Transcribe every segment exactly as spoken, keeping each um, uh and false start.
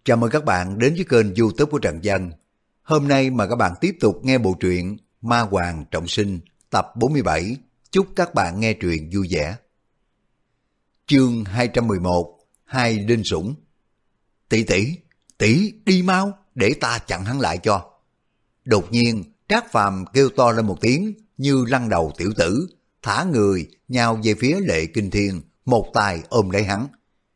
Chào mừng các bạn đến với kênh YouTube của Trần Dân. Hôm nay mà các bạn tiếp tục nghe bộ truyện Ma Hoàng Trọng Sinh tập bốn mươi bảy. Chúc các bạn nghe truyện vui vẻ. Chương hai trăm mười một. Hai linh sủng. Tỷ tỷ, tỷ đi mau để ta chặn hắn lại cho. Đột nhiên Trác Phàm kêu to lên một tiếng như lăn đầu tiểu tử, thả người nhào về phía Lệ Kinh Thiên, một tay ôm lấy hắn.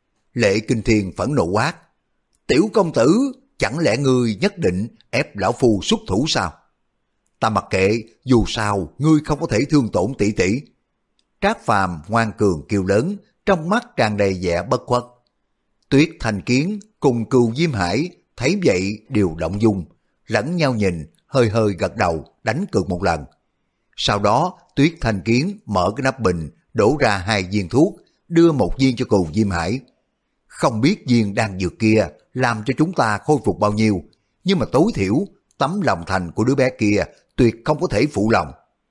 Lệ Kinh Thiên phẫn nộ quát: Tiểu công tử, chẳng lẽ ngươi nhất định ép lão phu xuất thủ sao? Ta mặc kệ, dù sao ngươi không có thể thương tổn tỷ tỷ. Trác Phàm ngoan cường kêu lớn, trong mắt tràn đầy vẻ bất khuất. Tuyết Thành Kiến cùng Cừu Diêm Hải thấy vậy đều động dung, lẫn nhau nhìn, hơi hơi gật đầu, đánh cược một lần. Sau đó Tuyết Thành Kiến mở cái nắp bình, đổ ra hai viên thuốc, đưa một viên cho Cừu Diêm Hải. Không biết viên đan dược kia làm cho chúng ta khôi phục bao nhiêu, nhưng mà tối thiểu tấm lòng thành của đứa bé kia tuyệt không có thể phụ lòng.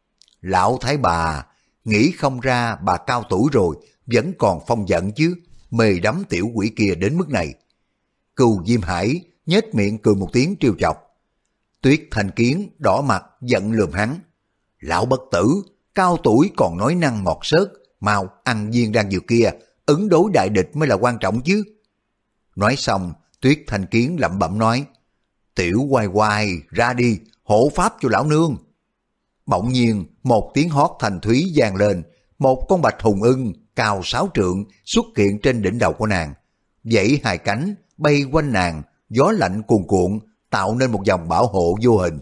Lão thái bà, nghĩ không ra bà cao tuổi rồi vẫn còn phong giận chứ, mê đắm tiểu quỷ kia đến mức này. Cừu Diêm Hải nhếch miệng cười một tiếng trêu chọc. Tuyết Thành Kiến đỏ mặt giận lườm hắn. Lão bất tử, cao tuổi còn nói năng ngọt xớt, mau ăn viên đan dược kia, ứng đối đại địch mới là quan trọng chứ. Nói xong, Tuyết Thành Kiến lẩm bẩm nói: Tiểu Hoài Hoài, ra đi, hộ pháp cho lão nương. Bỗng nhiên, một tiếng hót thanh thúy vang lên, một con bạch hùng ưng cao sáu trượng xuất hiện trên đỉnh đầu của nàng, vẫy hai cánh bay quanh nàng, gió lạnh cuồn cuộn tạo nên một vòng bảo hộ vô hình.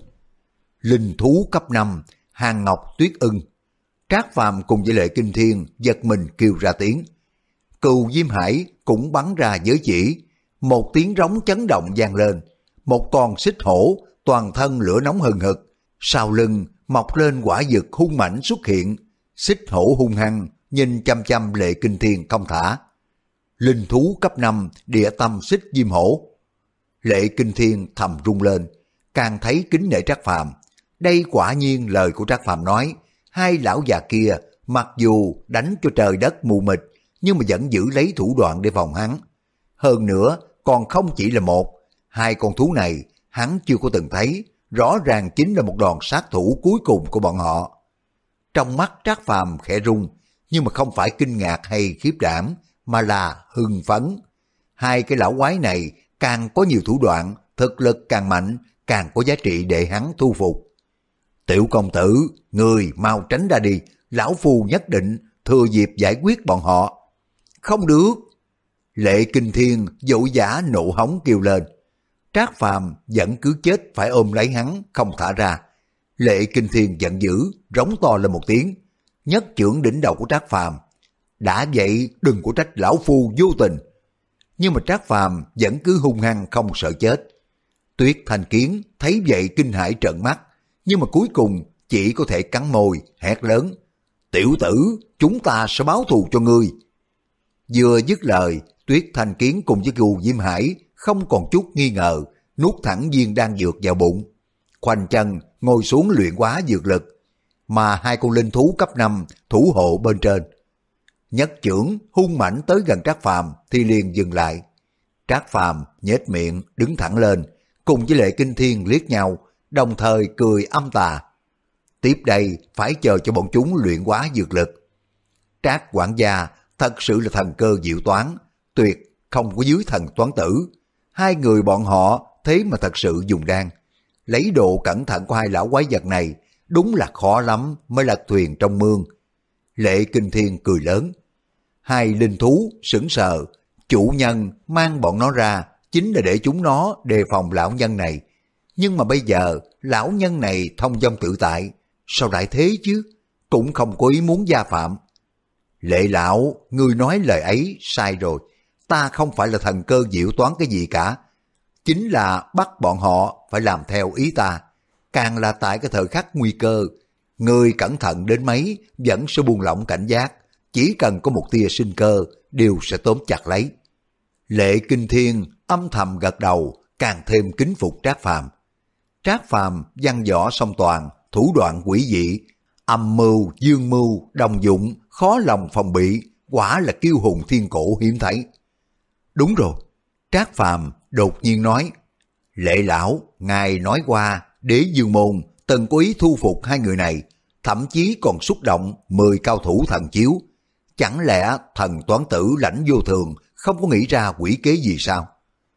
Linh thú cấp năm, Hàng Ngọc Tuyết Ưng. Trác Phàm cùng với Lệ Kinh Thiên giật mình kêu ra tiếng. Cừu Diêm Hải cũng bắn ra giới chỉ, một tiếng rống chấn động vang lên, một con xích hổ toàn thân lửa nóng hừng hực, sau lưng mọc lên quả dực hung mãnh xuất hiện. Xích hổ hung hăng nhìn chăm chăm Lệ Kinh Thiên không thả. Linh thú cấp năm, địa tâm xích diêm hổ. Lệ Kinh Thiên thầm rung lên, càng thấy kính nể Trác Phàm. Đây quả nhiên lời của Trác Phàm nói, hai lão già kia mặc dù đánh cho trời đất mù mịt, nhưng mà vẫn giữ lấy thủ đoạn để phòng hắn. Hơn nữa, còn không chỉ là một, hai con thú này hắn chưa có từng thấy, rõ ràng chính là một đòn sát thủ cuối cùng của bọn họ. Trong mắt Trác Phàm khẽ rung, nhưng mà không phải kinh ngạc hay khiếp đảm, mà là hưng phấn. Hai cái lão quái này càng có nhiều thủ đoạn, thực lực càng mạnh, càng có giá trị để hắn thu phục. Tiểu công tử, người mau tránh ra đi, lão phu nhất định thừa dịp giải quyết bọn họ. Không được. Lệ Kinh Thiên vội vã nộ hống kêu lên. Trác Phàm vẫn cứ chết phải ôm lấy hắn không thả ra. Lệ Kinh Thiên giận dữ, rống to lên một tiếng, nhất chưởng đỉnh đầu của Trác Phàm. Đã vậy đừng có trách lão phu vô tình. Nhưng mà Trác Phàm vẫn cứ hung hăng không sợ chết. Tuyết Thành Kiến thấy vậy kinh hãi trợn mắt, nhưng mà cuối cùng chỉ có thể cắn môi hét lớn: Tiểu tử, chúng ta sẽ báo thù cho ngươi. Vừa dứt lời, Tuyết Thành Kiến cùng với Cừu Diêm Hải không còn chút nghi ngờ, nuốt thẳng viên đan dược vào bụng, khoanh chân ngồi xuống luyện hóa dược lực, mà hai con linh thú cấp năm thủ hộ bên trên. Nhất chưởng hung mãnh tới gần Trác Phàm thì liền dừng lại. Trác Phàm nhếch miệng đứng thẳng lên, cùng với Lệ Kinh Thiên liếc nhau, đồng thời cười âm tà. Tiếp đây phải chờ cho bọn chúng luyện hóa dược lực. Trác quản gia thật sự là thần cơ diệu toán, tuyệt không có dưới thần toán tử. Hai người bọn họ thế mà thật sự dùng đan. Lấy độ cẩn thận của hai lão quái vật này, đúng là khó lắm mới lật thuyền trong mương. Lệ Kinh Thiên cười lớn. Hai linh thú sững sờ, chủ nhân mang bọn nó ra chính là để chúng nó đề phòng lão nhân này. Nhưng mà bây giờ lão nhân này thông dong tự tại, sao lại thế chứ, cũng không có ý muốn gia phạm. Lệ lão, ngươi nói lời ấy sai rồi, ta không phải là thần cơ diệu toán cái gì cả, chính là bắt bọn họ phải làm theo ý ta, càng là tại cái thời khắc nguy cơ. Ngươi cẩn thận đến mấy vẫn sẽ buông lỏng cảnh giác, chỉ cần có một tia sinh cơ đều sẽ tóm chặt lấy. Lệ Kinh Thiên âm thầm gật đầu, càng thêm kính phục Trác Phàm. Trác Phàm văn võ song toàn, thủ đoạn quỷ dị, âm mưu dương mưu đồng dụng, khó lòng phòng bị, quả là kiêu hùng thiên cổ hiếm thấy. Đúng rồi, Trác Phàm đột nhiên nói, Lệ lão, ngài nói qua Đế Dương Môn từng có ý thu phục hai người này, thậm chí còn xúc động mười cao thủ thần chiếu. Chẳng lẽ thần toán tử Lãnh Vô Thường không có nghĩ ra quỷ kế gì sao?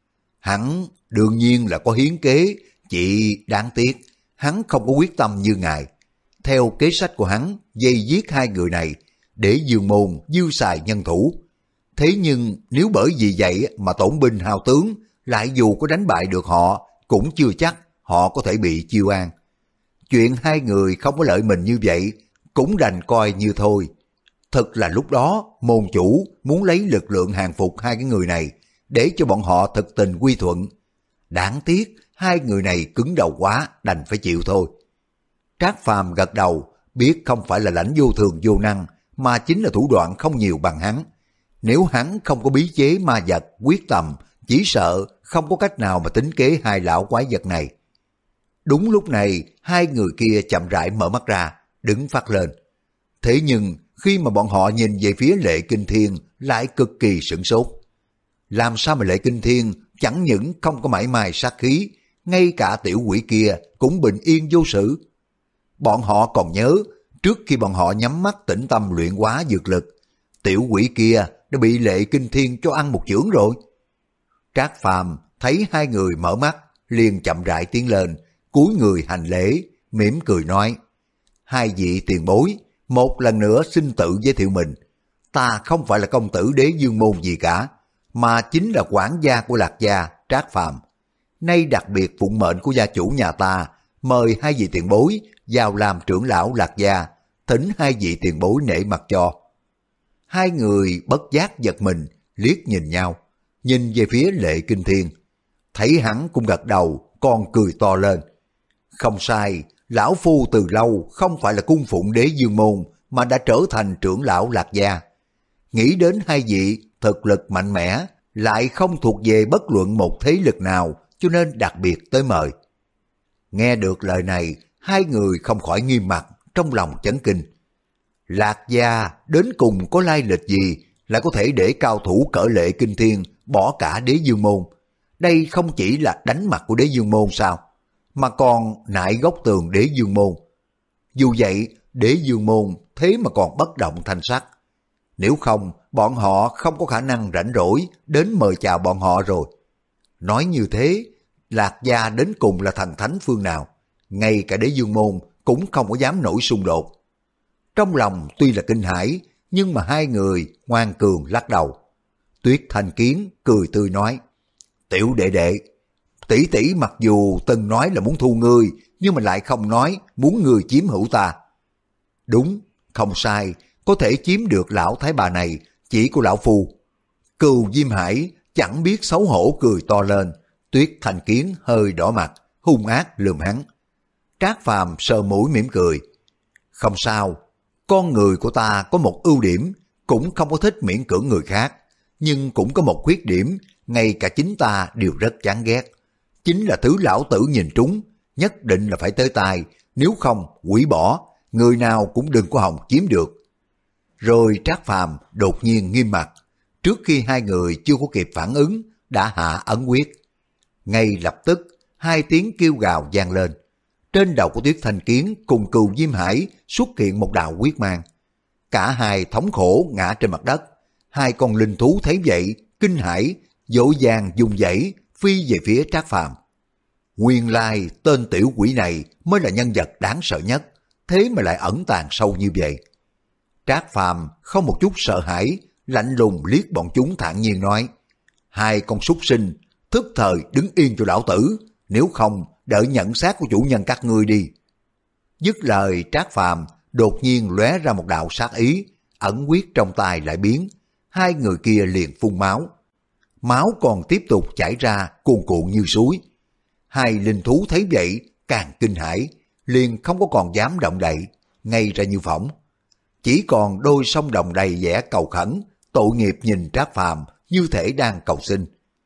Hắn đương nhiên là có hiến kế, chỉ đáng tiếc hắn không có quyết tâm như ngài. Theo kế sách của hắn, dây giết hai người này, để Dương Môn dư xài nhân thủ. Thế nhưng nếu bởi vì vậy mà tổn binh hao tướng, lại dù có đánh bại được họ, cũng chưa chắc họ có thể bị chiêu an. Chuyện hai người không có lợi mình như vậy, cũng đành coi như thôi. Thật là lúc đó môn chủ muốn lấy lực lượng hàng phục hai cái người này, để cho bọn họ thực tình quy thuận. Đáng tiếc hai người này cứng đầu quá, đành phải chịu thôi. Trác Phàm gật đầu, biết không phải là Lãnh Vô Thường vô năng, mà chính là thủ đoạn không nhiều bằng hắn. Nếu hắn không có bí chế ma vật quyết tâm, chỉ sợ không có cách nào mà tính kế hai lão quái vật này. Đúng lúc này, hai người kia chậm rãi mở mắt ra, đứng phát lên. Thế nhưng khi mà bọn họ nhìn về phía Lệ Kinh Thiên lại cực kỳ sửng sốt. Làm sao mà Lệ Kinh Thiên chẳng những không có mảy may sát khí, ngay cả tiểu quỷ kia cũng bình yên vô sự. Bọn họ còn nhớ, trước khi bọn họ nhắm mắt tĩnh tâm luyện hóa dược lực, tiểu quỷ kia đã bị Lệ Kinh Thiên cho ăn một chưởng rồi. Trác Phàm thấy hai người mở mắt, liền chậm rãi tiến lên, cúi người hành lễ, mỉm cười nói, hai vị tiền bối, một lần nữa xin tự giới thiệu mình. Ta không phải là công tử Đế Dương Môn gì cả, mà chính là quản gia của Lạc gia Trác Phàm. Nay đặc biệt phụng mệnh của gia chủ nhà ta, mời hai vị tiền bối vào làm trưởng lão Lạc gia, thỉnh hai vị tiền bối nể mặt cho. Hai người bất giác giật mình, liếc nhìn nhau, nhìn về phía Lệ Kinh Thiên. Thấy hắn cũng gật đầu, còn cười to lên. Không sai, lão phu từ lâu không phải là cung phụng Đế Dương Môn, mà đã trở thành trưởng lão Lạc gia. Nghĩ đến hai vị thực lực mạnh mẽ, lại không thuộc về bất luận một thế lực nào, cho nên đặc biệt tới mời. Nghe được lời này, hai người không khỏi nghiêm mặt, trong lòng chấn kinh. Lạc gia đến cùng có lai lịch gì, lại có thể để cao thủ cỡ Lệ Kinh Thiên bỏ cả Đế Dương Môn? Đây không chỉ là đánh mặt của Đế Dương Môn sao, mà còn nại gốc tường Đế Dương Môn. Dù vậy, Đế Dương Môn thế mà còn bất động thanh sắc. Nếu không, bọn họ không có khả năng rảnh rỗi đến mời chào bọn họ rồi. Nói như thế, Lạc gia đến cùng là thần thánh phương nào, ngay cả Đế Dương Môn cũng không có dám nổi xung đột. Trong lòng tuy là kinh hãi, nhưng mà hai người ngoan cường lắc đầu. Tuyết Thanh Kiến cười tươi nói, tiểu đệ đệ, tỷ tỷ mặc dù từng nói là muốn thu ngươi, nhưng mà lại không nói muốn ngươi chiếm hữu ta. Đúng, không sai, có thể chiếm được lão thái bà này chỉ của lão phu. Cừu Diêm Hải chẳng biết xấu hổ cười to lên. Tuyết Thanh Kiến hơi đỏ mặt, hung ác lườm hắn. Trác Phàm sờ mũi mỉm cười. Không sao, con người của ta có một ưu điểm, cũng không có thích miễn cưỡng người khác, nhưng cũng có một khuyết điểm, ngay cả chính ta đều rất chán ghét. Chính là thứ lão tử nhìn trúng, nhất định là phải tới tai, nếu không hủy bỏ, người nào cũng đừng có hòng chiếm được. Rồi Trác Phàm đột nhiên nghiêm mặt, trước khi hai người chưa có kịp phản ứng, đã hạ ấn quyết. Ngay lập tức, hai tiếng kêu gào vang lên. Trên đầu của Tuyết Thanh Kiến cùng Cừu Diêm Hải xuất hiện một đạo quyết mang. Cả hai thống khổ ngã trên mặt đất. Hai con linh thú thấy vậy, kinh hãi, dỗ dàng dùng dãy phi về phía Trác Phàm. Nguyên lai tên tiểu quỷ này mới là nhân vật đáng sợ nhất, thế mà lại ẩn tàng sâu như vậy. Trác Phàm không một chút sợ hãi, lạnh lùng liếc bọn chúng thản nhiên nói, hai con súc sinh, thức thời đứng yên cho lão tử, nếu không đợi nhận xác của chủ nhân các ngươi đi. Dứt lời, Trác Phàm đột nhiên lóe ra một đạo sát ý, ẩn quyết trong tay lại biến, hai người kia liền phun máu. Máu còn tiếp tục chảy ra cuồn cuộn như suối. Hai linh thú thấy vậy càng kinh hãi, liền không có còn dám động đậy, ngay ra như phỏng. Chỉ còn đôi song đồng đầy vẻ cầu khẩn, tội nghiệp nhìn Trác Phàm như thể đang cầu xin.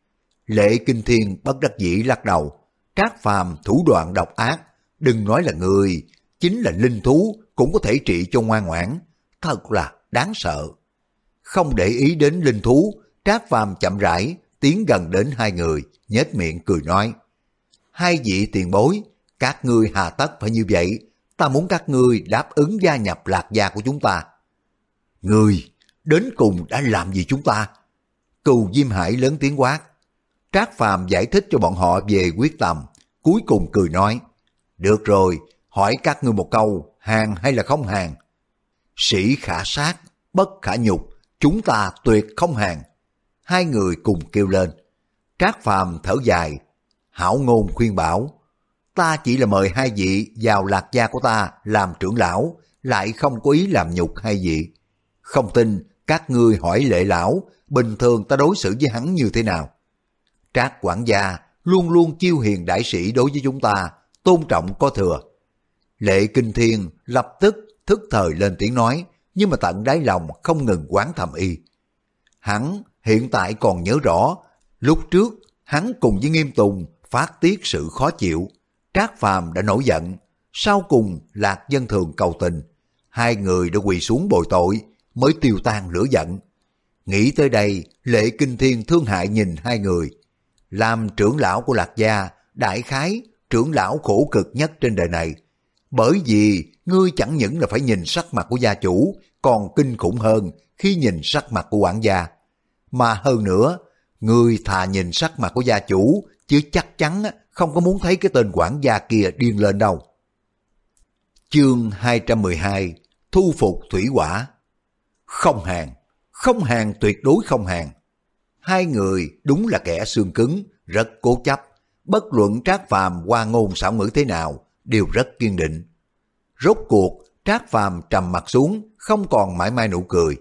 Lệ Kinh Thiên bất đắc dĩ lắc đầu, Trác Phàm thủ đoạn độc ác, đừng nói là người, chính là linh thú cũng có thể trị cho ngoan ngoãn, thật là đáng sợ. Không để ý đến linh thú, Trác Phàm chậm rãi tiến gần đến hai người, nhếch miệng cười nói. Hai vị tiền bối, các ngươi hà tất phải như vậy, ta muốn các ngươi đáp ứng gia nhập Lạc gia của chúng ta. Ngươi, đến cùng đã làm gì chúng ta? Cừu Diêm Hải lớn tiếng quát. Trác Phàm giải thích cho bọn họ về quyết tâm, cuối cùng cười nói. Được rồi, hỏi các ngươi một câu, hàng hay là không hàng? Sĩ khả sát, bất khả nhục, chúng ta tuyệt không hàng. Hai người cùng kêu lên. Trác Phàm thở dài, hảo ngôn khuyên bảo. Ta chỉ là mời hai vị vào Lạc gia của ta làm trưởng lão, lại không có ý làm nhục hai vị. Không tin, các ngươi hỏi Lệ lão, bình thường ta đối xử với hắn như thế nào? Trác quản gia luôn luôn chiêu hiền đại sĩ đối với chúng ta, tôn trọng có thừa. Lệ Kinh Thiên lập tức thức thời lên tiếng nói, nhưng mà tận đáy lòng không ngừng oán thầm y. Hắn hiện tại còn nhớ rõ, lúc trước hắn cùng với Nghiêm Tùng phát tiết sự khó chịu, Trác Phàm đã nổi giận, sau cùng Lạc Dân Thường cầu tình, hai người đã quỳ xuống bồi tội mới tiêu tan lửa giận. Nghĩ tới đây, Lệ Kinh Thiên thương hại nhìn hai người. Làm trưởng lão của Lạc gia, đại khái trưởng lão khổ cực nhất trên đời này, bởi vì ngươi chẳng những là phải nhìn sắc mặt của gia chủ, còn kinh khủng hơn khi nhìn sắc mặt của quản gia. Mà hơn nữa, ngươi thà nhìn sắc mặt của gia chủ, chứ chắc chắn không có muốn thấy cái tên quản gia kia điên lên đâu. Chương hai trăm mười hai, thu phục thủy hỏa. Không hàng, không hàng, tuyệt đối không hàng. Hai người đúng là kẻ xương cứng, rất cố chấp, bất luận Trác Phàm hoa ngôn xảo ngữ thế nào, đều rất kiên định. Rốt cuộc, Trác Phàm trầm mặt xuống, không còn mãi mai nụ cười.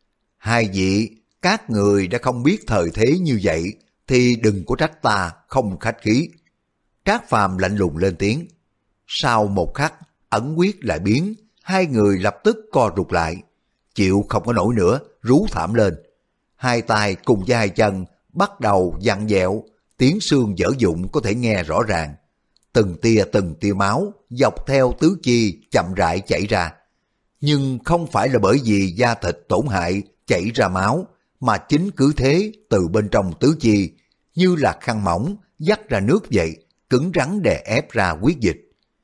Hai vị, các người đã không biết thời thế như vậy, thì đừng có trách ta không khách khí. Trác Phàm lạnh lùng lên tiếng. Sau một khắc, ẩn quyết lại biến, hai người lập tức co rụt lại. Chịu không có nổi nữa, rú thảm lên. Hai tay cùng với hai chân bắt đầu vặn vẹo, tiếng xương dở dụng có thể nghe rõ ràng. Từng tia từng tia máu dọc theo tứ chi chậm rãi chảy ra. Nhưng không phải là bởi vì da thịt tổn hại chảy ra máu, mà chính cứ thế từ bên trong tứ chi, như là khăn mỏng dắt ra nước vậy, cứng rắn đè ép ra huyết dịch.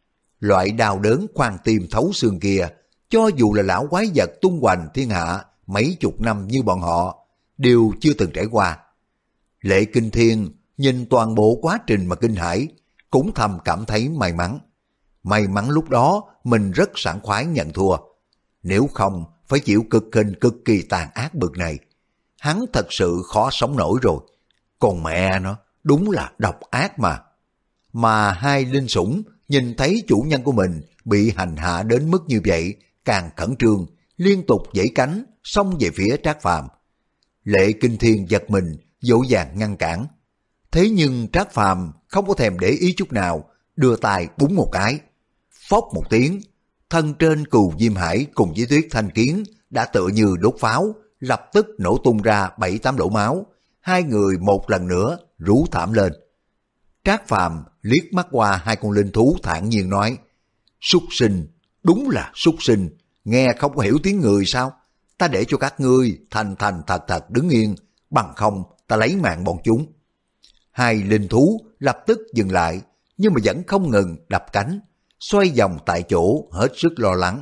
Loại đau đớn khoan tim thấu xương kia, cho dù là lão quái vật tung hoành thiên hạ mấy chục năm như bọn họ, đều chưa từng trải qua. Lệ Kinh Thiên nhìn toàn bộ quá trình mà kinh hãi, cũng thầm cảm thấy may mắn. May mắn lúc đó mình rất sảng khoái nhận thua. Nếu không phải chịu cực hình cực kỳ tàn ác bực này, hắn thật sự khó sống nổi rồi. Còn mẹ nó, đúng là độc ác mà. Mà hai linh sủng nhìn thấy chủ nhân của mình bị hành hạ đến mức như vậy, càng khẩn trương, liên tục giãy cánh, xông về phía Trác Phàm. Lệ Kinh Thiên giật mình, dỗ dàng ngăn cản. Thế nhưng Trác Phàm không có thèm để ý chút nào, đưa tay búng một cái. Phốc một tiếng, thân trên Cừu Diêm Hải cùng với Tuyết Thanh Kiến đã tựa như đốt pháo, lập tức nổ tung ra bảy tám lỗ máu. Hai người một lần nữa rú thảm lên. Trác Phàm liếc mắt qua hai con linh thú thản nhiên nói, súc sinh, đúng là súc sinh, nghe không có hiểu tiếng người sao? Ta để cho các ngươi thành thành thật thật đứng yên, bằng không ta lấy mạng bọn chúng. Hai linh thú lập tức dừng lại, nhưng mà vẫn không ngừng đập cánh, xoay vòng tại chỗ hết sức lo lắng.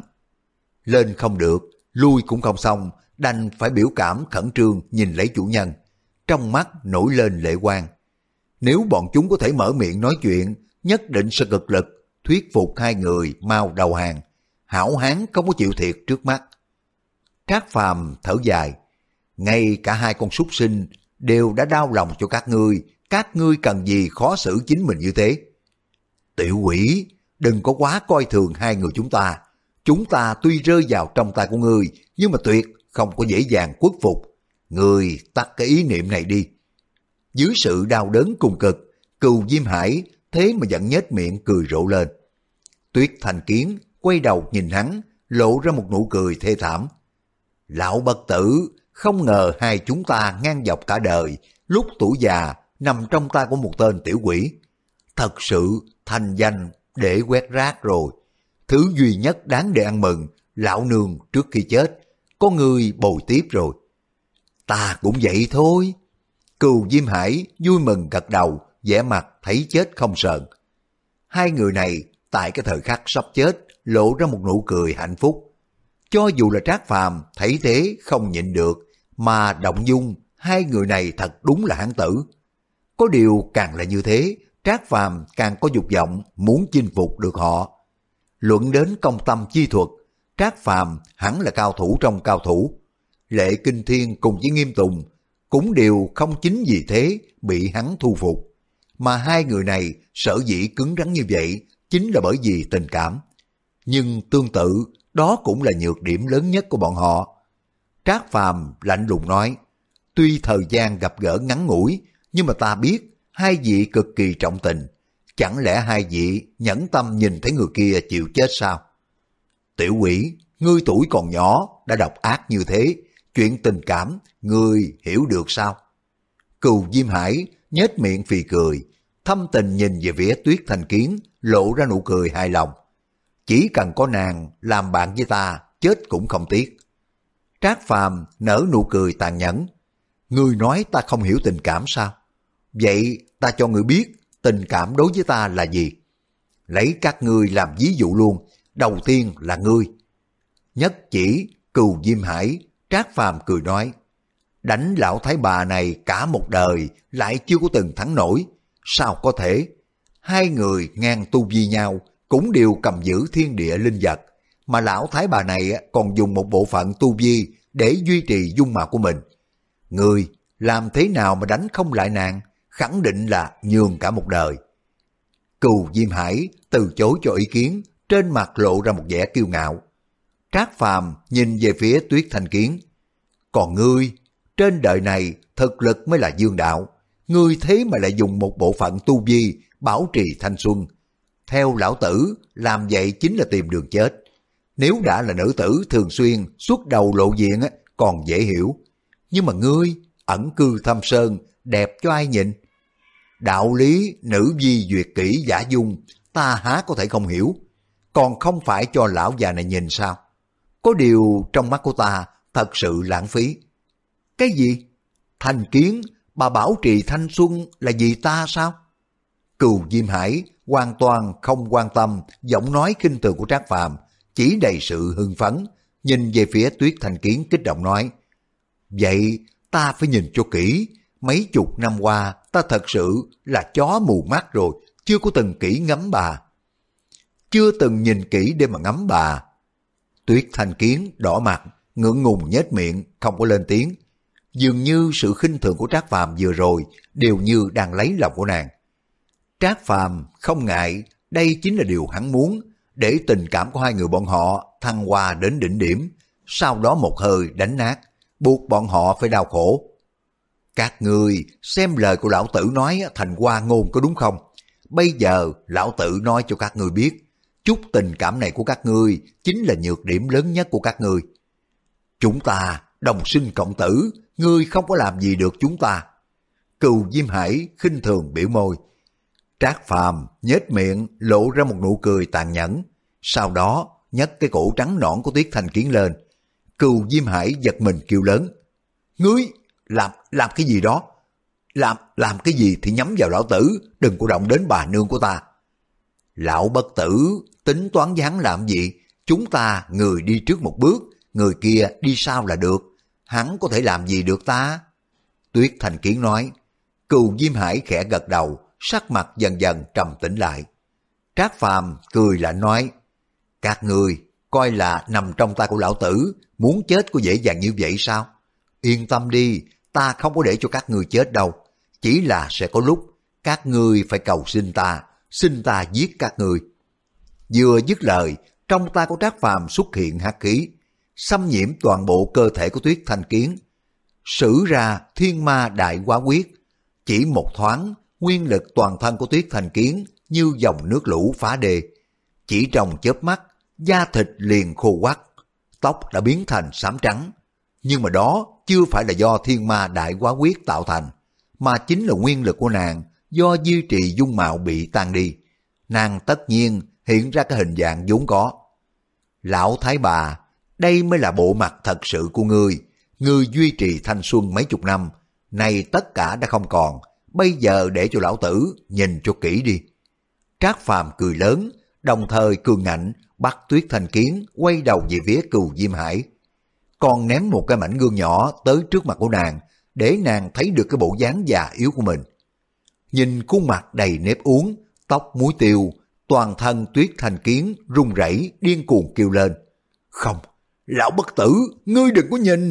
Lên không được, lui cũng không xong, đành phải biểu cảm khẩn trương nhìn lấy chủ nhân, trong mắt nổi lên lệ quang. Nếu bọn chúng có thể mở miệng nói chuyện, nhất định sẽ cực lực thuyết phục hai người mau đầu hàng. Hảo hán không có chịu thiệt trước mắt. Trác Phàm thở dài, ngay cả hai con súc sinh đều đã đau lòng cho các ngươi, các ngươi cần gì khó xử chính mình như thế? Tiểu quỷ, đừng có quá coi thường hai người chúng ta. Chúng ta tuy rơi vào trong tay của ngươi, nhưng mà tuyệt không có dễ dàng khuất phục. Ngươi tắt cái ý niệm này đi. Dưới sự đau đớn cùng cực, Cừu Diêm Hải thế mà vẫn nhếch miệng cười rộ lên. Tuyết Thanh Kiến quay đầu nhìn hắn, lộ ra một nụ cười thê thảm. Lão bất tử, không ngờ hai chúng ta ngang dọc cả đời, lúc tuổi già nằm trong tay của một tên tiểu quỷ. Thật sự thành danh để quét rác rồi. Thứ duy nhất đáng để ăn mừng, lão nương trước khi chết, có người bồi tiếp rồi. Ta cũng vậy thôi. Cừu Diêm Hải vui mừng gật đầu, vẻ mặt thấy chết không sờn. Hai người này tại cái thời khắc sắp chết lộ ra một nụ cười hạnh phúc. Cho dù là Trác Phàm thấy thế không nhịn được mà động dung, hai người này thật đúng là hán tử. Có điều càng là như thế, Trác Phàm càng có dục vọng muốn chinh phục được họ. Luận đến công tâm chi thuật, Trác Phàm hẳn là cao thủ trong cao thủ. Lệ Kinh Thiên cùng với Nghiêm Tùng cũng đều không chính vì thế bị hắn thu phục. Mà hai người này sở dĩ cứng rắn như vậy chính là bởi vì tình cảm. Nhưng tương tự, đó cũng là nhược điểm lớn nhất của bọn họ. Trác Phàm lạnh lùng nói, tuy thời gian gặp gỡ ngắn ngủi, nhưng mà ta biết hai vị cực kỳ trọng tình. Chẳng lẽ hai vị nhẫn tâm nhìn thấy người kia chịu chết sao? Tiểu quỷ, ngươi tuổi còn nhỏ đã độc ác như thế, chuyện tình cảm ngươi hiểu được sao? Cừu Diêm Hải nhếch miệng phì cười, thâm tình nhìn về phía Tuyết Thanh Kiến, lộ ra nụ cười hài lòng. Chỉ cần có nàng làm bạn với ta, chết cũng không tiếc. Trác Phàm nở nụ cười tàn nhẫn. Ngươi nói ta không hiểu tình cảm sao? Vậy ta cho ngươi biết tình cảm đối với ta là gì. Lấy các ngươi làm ví dụ luôn, đầu tiên là ngươi. Nhất chỉ Cừu Diêm Hải, Trác Phàm cười nói, đánh lão thái bà này cả một đời lại chưa có từng thắng nổi, sao có thể? Hai người ngang tu vi nhau, cũng đều cầm giữ thiên địa linh vật, mà lão thái bà này còn dùng một bộ phận tu vi để duy trì dung mạo của mình. Người làm thế nào mà đánh không lại nàng, khẳng định là nhường cả một đời. Cừu Diêm Hải từ chối cho ý kiến, trên mặt lộ ra một vẻ kiêu ngạo. Trác Phàm nhìn về phía Tuyết Thanh Kiến. Còn ngươi, trên đời này thực lực mới là dương đạo, ngươi thế mà lại dùng một bộ phận tu vi bảo trì thanh xuân. Theo lão tử, làm vậy chính là tìm đường chết. Nếu đã là nữ tử thường xuyên xuất đầu lộ diện còn dễ hiểu. Nhưng mà ngươi, ẩn cư thâm sơn, đẹp cho ai nhìn? Đạo lý nữ vi duyệt kỹ giả dung, ta há có thể không hiểu. Còn không phải cho lão già này nhìn sao? Có điều trong mắt của ta thật sự lãng phí. Cái gì? Thanh Kiến, bà bảo trì thanh xuân là vì ta sao? Cừu Diêm Hải hoàn toàn không quan tâm giọng nói khinh thường của Trác Phàm, chỉ đầy sự hưng phấn, nhìn về phía Tuyết Thanh Kiến kích động nói, vậy ta phải nhìn cho kỹ, mấy chục năm qua ta thật sự là chó mù mắt rồi, chưa có từng kỹ ngắm bà. Chưa từng nhìn kỹ để mà ngắm bà. Tuyết Thanh Kiến đỏ mặt, ngượng ngùng nhếch miệng, không có lên tiếng. Dường như sự khinh thường của Trác Phàm vừa rồi đều như đang lấy lòng của nàng. Trác Phàm không ngại, đây chính là điều hắn muốn, để tình cảm của hai người bọn họ thăng hoa đến đỉnh điểm, sau đó một hơi đánh nát, buộc bọn họ phải đau khổ. Các ngươi xem lời của lão tử nói thành hoa ngôn có đúng không? Bây giờ lão tử nói cho các ngươi biết, chút tình cảm này của các ngươi chính là nhược điểm lớn nhất của các ngươi. Chúng ta đồng sinh cộng tử, ngươi không có làm gì được chúng ta. Cừu Diêm Hải khinh thường biểu môi. Trác Phàm nhếch miệng lộ ra một nụ cười tàn nhẫn, sau đó nhấc cái cổ trắng nõn của Tuyết Thanh Kiến lên. Cừu Diêm Hải giật mình kêu lớn, ngươi làm làm cái gì đó? Làm làm cái gì thì nhắm vào lão tử, đừng có động đến bà nương của ta. Lão bất tử tính toán với hắn làm gì? Chúng ta người đi trước một bước, người kia đi sau là được. Hắn có thể làm gì được ta? Tuyết Thanh Kiến nói. Cừu Diêm Hải khẽ gật đầu, sắc mặt dần dần trầm tĩnh lại. Trác Phàm cười lạnh nói, các người coi là nằm trong tay của lão tử, muốn chết có dễ dàng như vậy sao? Yên tâm đi, ta không có để cho các ngươi chết đâu. Chỉ là sẽ có lúc các ngươi phải cầu xin ta, xin ta giết các ngươi. Vừa dứt lời, trong tay của Trác Phàm xuất hiện hắc khí, xâm nhiễm toàn bộ cơ thể của Tuyết Thanh Kiến. Sử ra thiên ma đại hóa quyết, chỉ một thoáng, nguyên lực toàn thân của Tuyết Thanh Kiến như dòng nước lũ phá đê. Chỉ trong chớp mắt, da thịt liền khô quắt, tóc đã biến thành xám trắng. Nhưng mà đó chưa phải là do thiên ma đại hóa quyết tạo thành, mà chính là nguyên lực của nàng do duy trì dung mạo bị tan đi. Nàng tất nhiên hiện ra cái hình dạng vốn có. Lão thái bà, đây mới là bộ mặt thật sự của ngươi. Ngươi duy trì thanh xuân mấy chục năm, Này tất cả đã không còn, bây giờ để cho lão tử nhìn cho kỹ đi. Trác Phàm cười lớn, đồng thời cường ngạnh bắt Tuyết Thanh Kiến quay đầu về phía Cừu Diêm Hải. Còn ném một cái mảnh gương nhỏ tới trước mặt của nàng, để nàng thấy được cái bộ dáng già yếu của mình. Nhìn khuôn mặt đầy nếp uốn, tóc muối tiêu, toàn thân Tuyết Thanh Kiến run rẩy điên cuồng kêu lên. Không, lão bất tử, ngươi đừng có nhìn.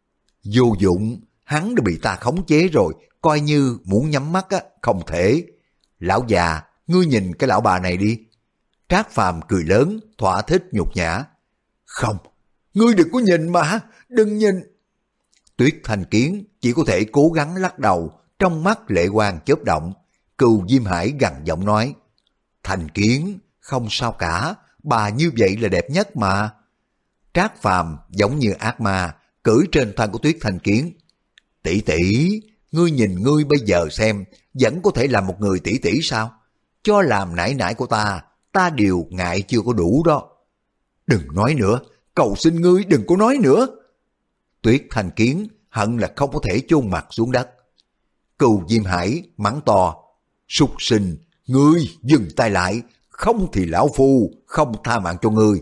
Vô dụng, hắn đã bị ta khống chế rồi, coi như muốn nhắm mắt á, không thể. Lão già, ngươi nhìn cái lão bà này đi. Trác Phàm cười lớn, thỏa thích nhục nhã. Không, ngươi đừng có nhìn mà, đừng nhìn. Tuyết Thanh Kiến chỉ có thể cố gắng lắc đầu, trong mắt lệ quang chớp động. Cừu Diêm Hải gằn giọng nói. Thanh Kiến, không sao cả, bà như vậy là đẹp nhất mà. Trác Phàm giống như ác ma, cưỡi trên thân của Tuyết Thanh Kiến. Tỷ tỷ, ngươi nhìn ngươi bây giờ xem, vẫn có thể làm một người tỷ tỷ sao? Cho làm nải nải của ta, ta đều ngại chưa có đủ đó. Đừng nói nữa, cầu xin ngươi đừng có nói nữa. Tuyết Thanh Kiến hận là không có thể chôn mặt xuống đất. Cừu Diêm Hải mắng to. Súc sinh, ngươi dừng tay lại, không thì lão phu không tha mạng cho ngươi.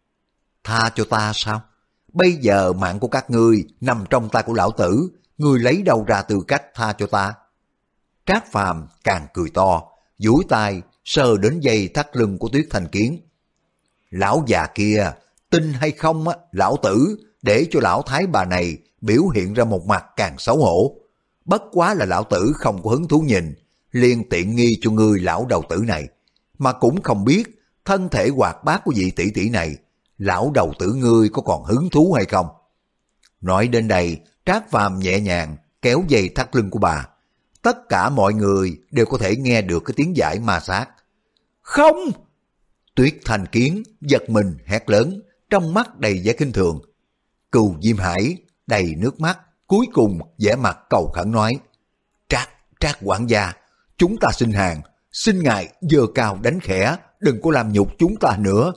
Tha cho ta sao? Bây giờ mạng của các ngươi nằm trong tay của lão tử, ngươi lấy đâu ra tư cách tha cho ta? Trác Phàm càng cười to, duỗi tay sờ đến dây thắt lưng của Tuyết Thanh Kiến. Lão già kia, tin hay không á, lão tử để cho lão thái bà này biểu hiện ra một mặt càng xấu hổ. Bất quá là lão tử không có hứng thú nhìn, liền tiện nghi cho ngươi lão đầu tử này, mà cũng không biết thân thể hoạt bát của vị tỷ tỷ này, lão đầu tử ngươi có còn hứng thú hay không? Nói đến đây, Trác Phàm nhẹ nhàng kéo dây thắt lưng của bà. Tất cả mọi người đều có thể nghe được cái tiếng giải ma sát. Không! Tuyết Thanh Kiến giật mình hét lớn, trong mắt đầy vẻ kinh thường. Cừu Diêm Hải đầy nước mắt, cuối cùng vẻ mặt cầu khẩn nói. Trác, Trác quản gia, chúng ta xin hàng, xin ngài giơ cao đánh khẽ, đừng có làm nhục chúng ta nữa.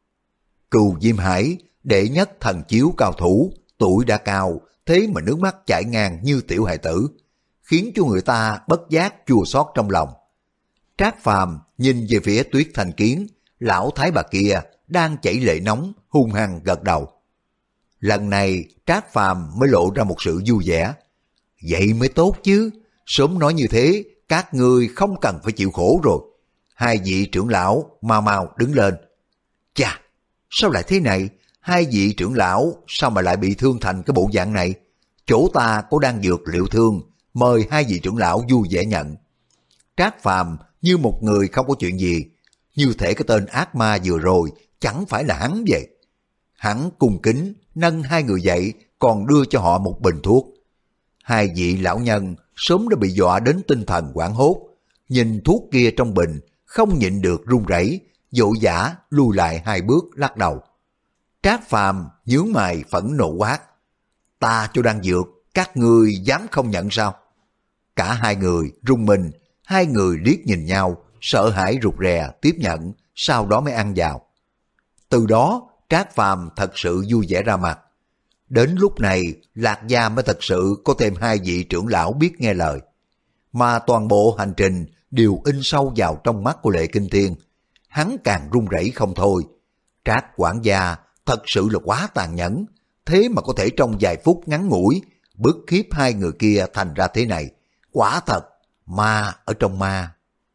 Cừu Diêm Hải, đệ nhất thần chiếu cao thủ, tuổi đã cao, thế mà nước mắt chảy ngang như tiểu hài tử, khiến cho người ta bất giác chua xót trong lòng. Trác Phàm nhìn về phía Tuyết Thanh Kiến, lão thái bà kia đang chảy lệ nóng, hung hăng gật đầu. Lần này Trác Phàm mới lộ ra một sự vui vẻ. Vậy mới tốt chứ, sớm nói như thế, các ngươi không cần phải chịu khổ rồi. Hai vị trưởng lão mau mau đứng lên. Chà, sao lại thế này? Hai vị trưởng lão sao mà lại bị thương thành cái bộ dạng này? Chỗ ta có đang dược liệu thương, mời hai vị trưởng lão vui vẻ nhận. Trác Phàm như một người không có chuyện gì, như thể cái tên ác ma vừa rồi chẳng phải là hắn vậy. Hắn cung kính nâng hai người dậy, còn đưa cho họ một bình thuốc. Hai vị lão nhân sớm đã bị dọa đến tinh thần hoảng hốt, nhìn thuốc kia trong bình không nhịn được run rẩy, vội vã lùi lại hai bước lắc đầu. Trác Phàm nhướng mày phẫn nộ quát. Ta cho đang dược, các ngươi dám không nhận sao? Cả hai người rung mình, hai người liếc nhìn nhau, sợ hãi rụt rè tiếp nhận, sau đó mới ăn vào. Từ đó Trác Phàm thật sự vui vẻ ra mặt. Đến lúc này Lạc Gia mới thật sự có thêm hai vị trưởng lão biết nghe lời. Mà toàn bộ hành trình đều in sâu vào trong mắt của Lệ Kinh Thiên. Hắn càng run rẩy không thôi. Trác quản gia thật sự là quá tàn nhẫn, thế mà có thể trong vài phút ngắn ngủi bức khiếp hai người kia thành ra thế này. Quả thật, ma ở trong ma.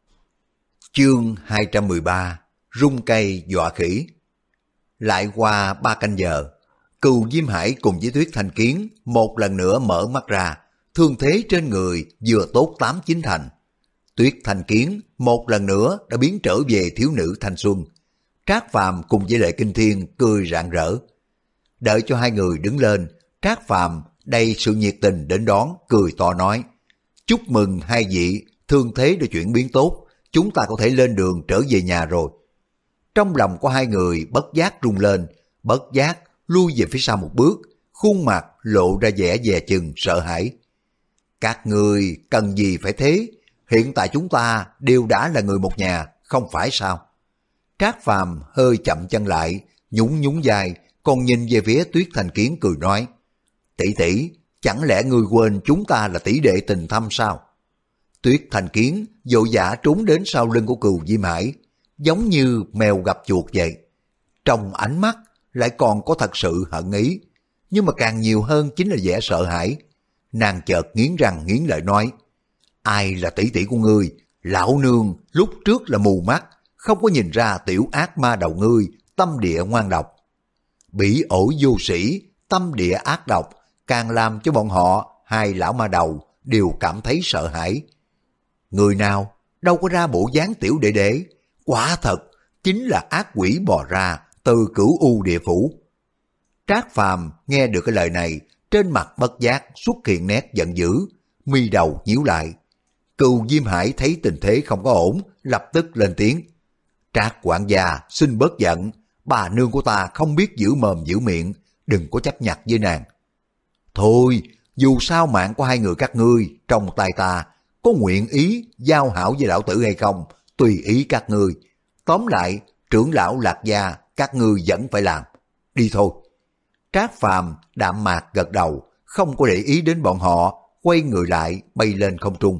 Chương hai trăm mười ba, rung cây dọa khỉ. Lại qua ba canh giờ, Cừu Diêm Hải cùng với Tuyết Thanh Kiến một lần nữa mở mắt ra, thương thế trên người vừa tốt tám chín thành. Tuyết Thanh Kiến một lần nữa đã biến trở về thiếu nữ thanh xuân. Trác Phàm cùng với Lệ Kinh Thiên cười rạng rỡ. Đợi cho hai người đứng lên, Trác Phàm đầy sự nhiệt tình đến đón, cười to nói. Chúc mừng hai vị, thương thế đã chuyển biến tốt, chúng ta có thể lên đường trở về nhà rồi. Trong lòng của hai người bất giác rung lên, bất giác lui về phía sau một bước, khuôn mặt lộ ra vẻ dè chừng sợ hãi. Các người cần gì phải thế, hiện tại chúng ta đều đã là người một nhà, không phải sao? Trác Phàm hơi chậm chân lại, nhún nhún vai, còn nhìn về phía Tuyết Thanh Kiến cười nói. Tỷ tỷ, Chẳng lẽ ngươi quên chúng ta là tỷ đệ tình thâm sao? Tuyết Thành Kiến vội vã trốn đến sau lưng của Cừu Diêm Hải, giống như mèo gặp chuột vậy. Trong ánh mắt lại còn có thật sự hận ý, nhưng mà càng nhiều hơn chính là vẻ sợ hãi. Nàng chợt nghiến răng nghiến lợi nói, ai là tỷ tỷ của ngươi? Lão nương lúc trước là mù mắt, không có nhìn ra tiểu ác ma đầu ngươi, tâm địa ngoan độc. Bỉ ổi vô sĩ, tâm địa ác độc, càng làm cho bọn họ, hai lão ma đầu, đều cảm thấy sợ hãi. Người nào, đâu có ra bộ dáng tiểu đệ đệ, quả thật, chính là ác quỷ bò ra từ cửu u địa phủ. Trác Phàm nghe được cái lời này, trên mặt bất giác xuất hiện nét giận dữ, mi đầu nhíu lại. Cừu Diêm Hải thấy tình thế không có ổn, lập tức lên tiếng. Trác quản gia xin bớt giận, bà nương của ta không biết giữ mồm giữ miệng, đừng có chấp nhặt với nàng. Thôi, dù sao mạng của hai người các ngươi trong tay ta, có nguyện ý giao hảo với lão tử hay không, tùy ý các ngươi. Tóm lại, trưởng lão Lạc Gia, các ngươi vẫn phải làm. Đi thôi. Trác Phàm đạm mạc gật đầu, không có để ý đến bọn họ, quay người lại bay lên không trung.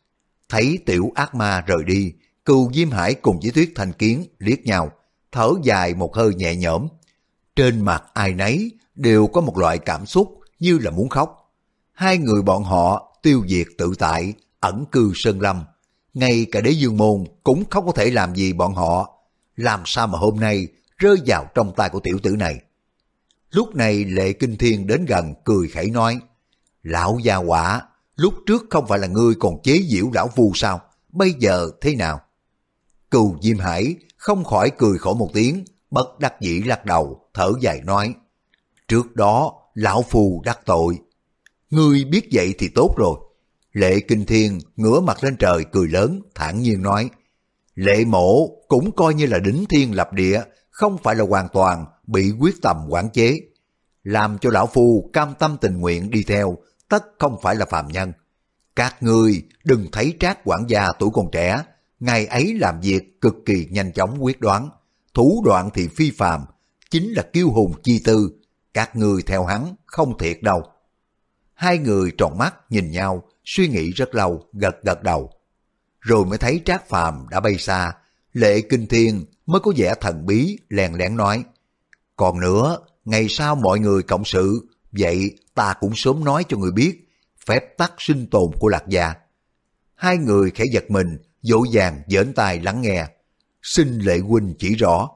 Thấy tiểu ác ma rời đi, Cừu Diêm Hải cùng với Tuyết Thành Kiến liếc nhau, thở dài một hơi nhẹ nhõm. Trên mặt ai nấy đều có một loại cảm xúc như là muốn khóc. Hai người bọn họ tiêu diệt tự tại, ẩn cư sơn lâm. Ngay cả Đế Dương Môn cũng không có thể làm gì bọn họ. Làm sao mà hôm nay rơi vào trong tay của tiểu tử này? Lúc này Lệ Kinh Thiên đến gần cười khẩy nói, lão gia hỏa, lúc trước không phải là ngươi còn chế giễu lão phu sao? Bây giờ thế nào? Cừu Diêm Hải không khỏi cười khổ một tiếng, bất đắc dĩ lắc đầu, thở dài nói, trước đó lão phu đắc tội. Ngươi biết vậy thì tốt rồi. Lệ Kinh Thiên ngửa mặt lên trời cười lớn, thản nhiên nói, Lệ mổ cũng coi như là đỉnh thiên lập địa, không phải là hoàn toàn bị quyết tâm quản chế. Làm cho lão phu cam tâm tình nguyện đi theo, tất không phải là phàm nhân. Các ngươi đừng thấy Trác quản gia tuổi còn trẻ, ngày ấy làm việc cực kỳ nhanh chóng quyết đoán, thủ đoạn thì phi phàm, chính là kiêu hùng chi tư. Các ngươi theo hắn không thiệt đâu. Hai người tròn mắt nhìn nhau, suy nghĩ rất lâu, gật gật đầu. Rồi mới thấy Trác Phàm đã bay xa, Lệ Kinh Thiên mới có vẻ thần bí, lén lén nói, còn nữa, ngày sau mọi người cộng sự, vậy ta cũng sớm nói cho người biết, phép tắc sinh tồn của Lạc Gia. Hai người khẽ giật mình, dỗ dàng giỡn tai lắng nghe. Xin Lệ huynh chỉ rõ.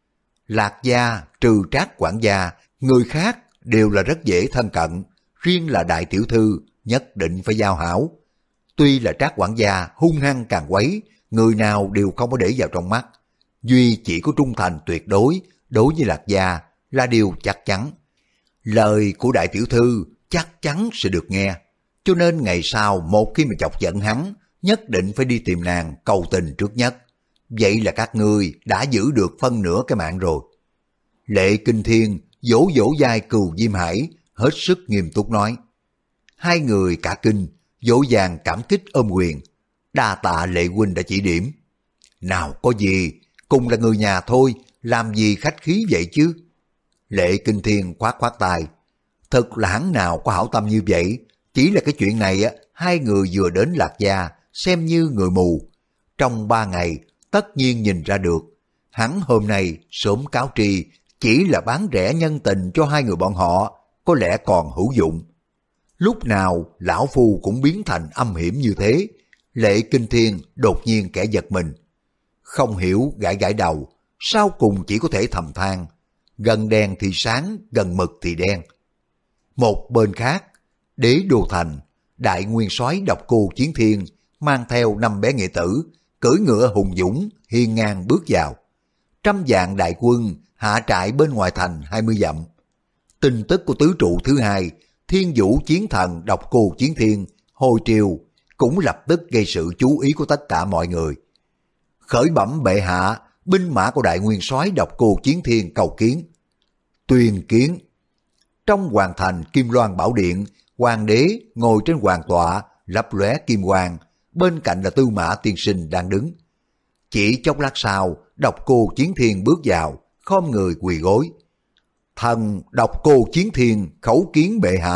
Lạc Gia trừ Trác quản gia, người khác đều là rất dễ thân cận, riêng là đại tiểu thư nhất định phải giao hảo. Tuy là Trác quản gia hung hăng càng quấy, người nào đều không có để vào trong mắt. Duy chỉ có trung thành tuyệt đối đối với Lạc Gia là điều chắc chắn. Lời của đại tiểu thư chắc chắn sẽ được nghe, cho nên ngày sau một khi mà chọc giận hắn, nhất định phải đi tìm nàng cầu tình trước nhất. Vậy là các ngươi đã giữ được phân nửa cái mạng rồi. Lệ Kinh Thiên vỗ vỗ vai Cừu Diêm Hải, hết sức nghiêm túc nói. Hai người cả kinh, vỗ vàng cảm kích ôm quyền. Đa tạ Lệ huynh đã chỉ điểm. Nào có gì, cùng là người nhà thôi, làm gì khách khí vậy chứ? Lệ Kinh Thiên khoát khoát tay. Thật là hắn nào có hảo tâm như vậy, chỉ là cái chuyện này á, hai người vừa đến Lạc Gia, xem như người mù. Trong ba ngày, tất nhiên nhìn ra được. Hắn hôm nay sớm cáo tri, chỉ là bán rẻ nhân tình cho hai người bọn họ, có lẽ còn hữu dụng. Lúc nào lão phu cũng biến thành âm hiểm như thế. Lệ Kinh Thiên đột nhiên kẻ giật mình. Không hiểu gãi gãi đầu, sau cùng chỉ có thể thầm than. Gần đèn thì sáng, gần mực thì đen. Một bên khác, Đế Đô Thành, đại nguyên soái Độc Cô Chiến Thiên mang theo năm bé nghệ tử, cưỡi ngựa hùng dũng, hiên ngang bước vào. Trăm vạn đại quân hạ trại bên ngoài thành hai mươi dặm. Tin tức của tứ trụ thứ hai, Thiên Vũ Chiến Thần Độc Cô Chiến Thiên, hồi triều, cũng lập tức gây sự chú ý của tất cả mọi người. Khởi bẩm bệ hạ, binh mã của đại nguyên soái Độc Cô Chiến Thiên cầu kiến. Tuyên kiến. Trong hoàng thành Kim Loan Bảo Điện, hoàng đế ngồi trên hoàng tọa, lấp lóe kim quang, bên cạnh là Tư Mã tiên sinh đang đứng. Chỉ chốc lát sau, Độc Cô Chiến Thiên bước vào, khom người quỳ gối. Thần Độc Cô Chiến Thiên khấu kiến bệ hạ,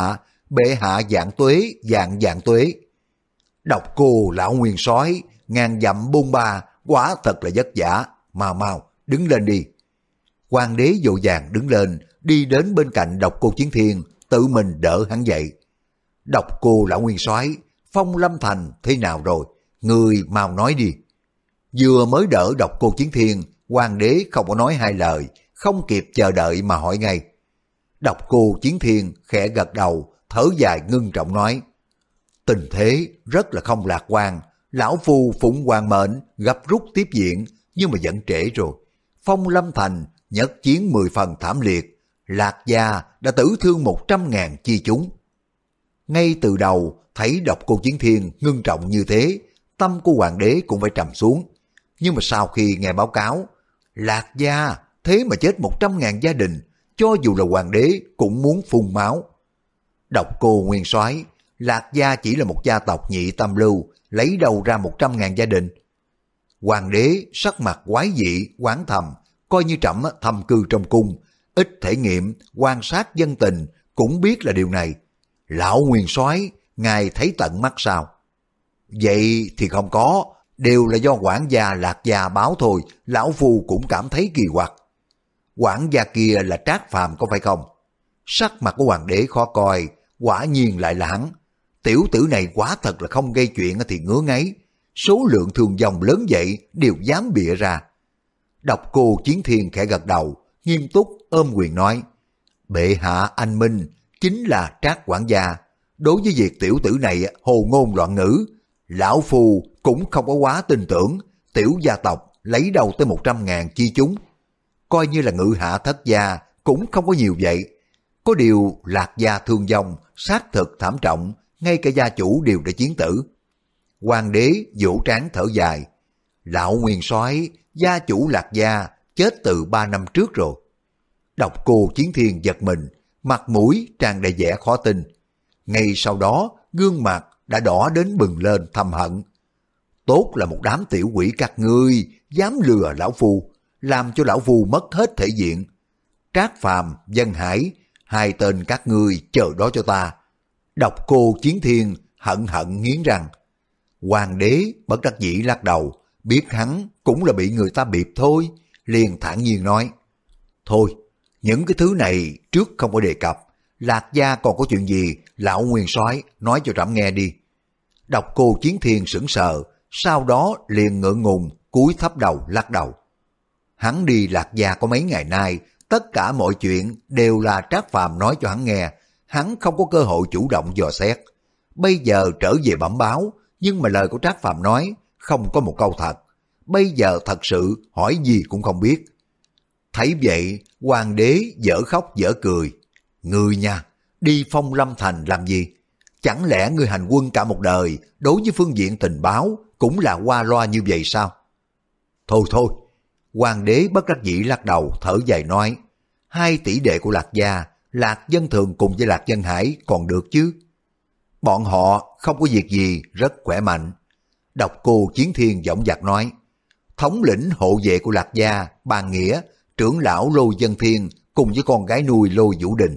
bệ hạ vạn tuế, vạn vạn tuế. Độc cô lão nguyên soái ngàn dặm bôn ba, quả thật là vất vả, mau mau, đứng lên đi. Hoàng đế vội vàng đứng lên, đi đến bên cạnh Độc Cô Chiến Thiên, tự mình đỡ hắn dậy. Độc cô lão nguyên soái, Phong Lâm Thành thế nào rồi? Người mau nói đi. Vừa mới đỡ Độc Cô Chiến Thiên, Hoàng đế không có nói hai lời, không kịp chờ đợi mà hỏi ngay. Độc Cô Chiến Thiên khẽ gật đầu, thở dài ngưng trọng nói: tình thế rất là không lạc quan, lão phu phụng hoàng mệnh gấp rút tiếp viện, nhưng mà vẫn trễ rồi. Phong Lâm Thành nhất chiến mười phần thảm liệt, Lạc Gia đã tử thương một trăm ngàn chi chúng. Ngay từ đầu thấy Độc Cô Chiến Thiên ngưng trọng như thế, tâm của hoàng đế cũng phải trầm xuống. Nhưng mà sau khi nghe báo cáo, Lạc Gia thế mà chết một trăm ngàn gia đình, cho dù là hoàng đế cũng muốn phun máu. Độc Cô nguyên soái, Lạc Gia chỉ là một gia tộc nhị tam lưu, lấy đâu ra một trăm ngàn gia đình? Hoàng đế sắc mặt quái dị, oán thầm, coi như trẫm thầm cư trong cung, ít thể nghiệm, quan sát dân tình, cũng biết là điều này. Lão nguyên soái, ngài thấy tận mắt sao? Vậy thì không có, đều là do quản gia Lạc Gia báo thôi, lão phu cũng cảm thấy kỳ quặc. Quản gia kia là Trác Phàm có phải không? Sắc mặt của hoàng đế khó coi, quả nhiên lại là hắn. Tiểu tử này quả thật là không gây chuyện thì ngứa ngáy, số lượng thương vong lớn vậy đều dám bịa ra. Độc Cô Chiến Thiên khẽ gật đầu, nghiêm túc ôm quyền nói: bệ hạ anh minh, chính là Trác quản gia. Đối với việc tiểu tử này hồ ngôn loạn ngữ, lão phu cũng không có quá tin tưởng. Tiểu gia tộc lấy đâu tới một trăm ngàn chi chúng, coi như là ngự hạ thất gia cũng không có nhiều vậy. Có điều Lạc Gia thương vong xác thực thảm trọng, ngay cả gia chủ đều đã chiến tử. Hoàng đế vỗ trán thở dài: lão nguyên soái, gia chủ Lạc Gia chết từ ba năm trước rồi. Độc Cô Chiến Thiên giật mình, mặt mũi tràn đầy vẻ khó tin. Ngay sau đó gương mặt đã đỏ đến bừng lên thầm hận. Tốt là một đám tiểu quỷ các ngươi dám lừa lão phu, làm cho lão phu mất hết thể diện. Trác Phàm, Vân Hải, hai tên các ngươi chờ đó cho ta. Độc Cô Chiến Thiên hận hận nghiến răng. Hoàng đế bất đắc dĩ lắc đầu, biết hắn cũng là bị người ta bịp thôi, liền thản nhiên nói: thôi, những cái thứ này trước không có đề cập. Lạc Gia còn có chuyện gì, lão nguyên soái nói cho trẫm nghe đi. Độc Cô Chiến Thiên sững sờ, sau đó liền ngượng ngùng cúi thấp đầu lắc đầu. Hắn đi Lạc Gia có mấy ngày nay, tất cả mọi chuyện đều là Trác Phàm nói cho hắn nghe, hắn không có cơ hội chủ động dò xét. Bây giờ trở về bẩm báo, nhưng mà lời của Trác Phàm nói không có một câu thật. Bây giờ thật sự hỏi gì cũng không biết. Thấy vậy, hoàng đế dở khóc dở cười. Ngươi nha, đi Phong Lâm Thành làm gì? Chẳng lẽ ngươi hành quân cả một đời, đối với phương diện tình báo cũng là qua loa như vậy sao? Thôi thôi, hoàng đế bất đắc dĩ lắc đầu thở dài nói: hai tỷ đệ của Lạc Gia, Lạc Dân Thường cùng với Lạc Dân Hải còn được chứ? Bọn họ không có việc gì, rất khỏe mạnh. Độc Cô Chiến Thiên dõng dạc nói: thống lĩnh hộ vệ của Lạc Gia, Bàn Nghĩa, trưởng lão Lô Dân Thiên cùng với con gái nuôi Lô Vũ Đình.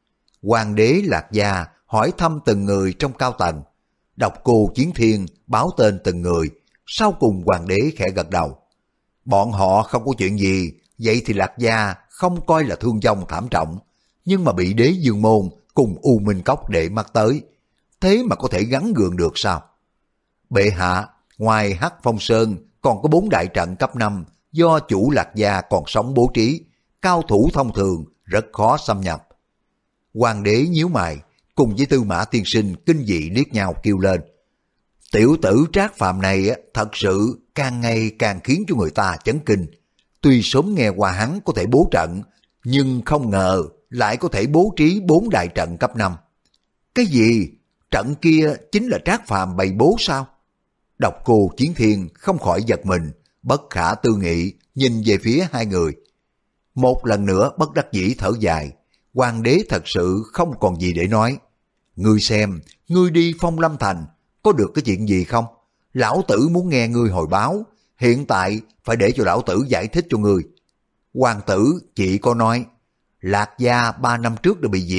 Hoàng đế Lạc Gia hỏi thăm từng người trong cao tầng. Độc Cô Chiến Thiên báo tên từng người, sau cùng hoàng đế khẽ gật đầu. Bọn họ không có chuyện gì, vậy thì Lạc Gia không coi là thương vong thảm trọng, nhưng mà bị Đế Dương Môn cùng U Minh Cốc để mắt tới, thế mà có thể gắn gượng được sao? Bệ hạ, ngoài Hắc Phong Sơn còn có bốn đại trận cấp năm do chủ Lạc Gia còn sống bố trí, cao thủ thông thường rất khó xâm nhập. Hoàng đế nhíu mày, cùng với Tư Mã Tiên Sinh kinh dị liếc nhau kêu lên: tiểu tử Trác Phàm này thật sự càng ngày càng khiến cho người ta chấn kinh. Tuy sớm nghe qua hắn có thể bố trận, nhưng không ngờ lại có thể bố trí bốn đại trận cấp năm. Cái gì? Trận kia chính là Trác Phàm bày bố sao? Độc Cô Chiến Thiên không khỏi giật mình, bất khả tư nghị nhìn về phía hai người. Một lần nữa bất đắc dĩ thở dài, hoàng đế thật sự không còn gì để nói. Ngươi xem, ngươi đi Phong Lâm Thành, có được cái chuyện gì không? Lão tử muốn nghe ngươi hồi báo, hiện tại phải để cho lão tử giải thích cho ngươi. Hoàng tử chỉ có nói, Lạc Gia ba năm trước đã bị diệt,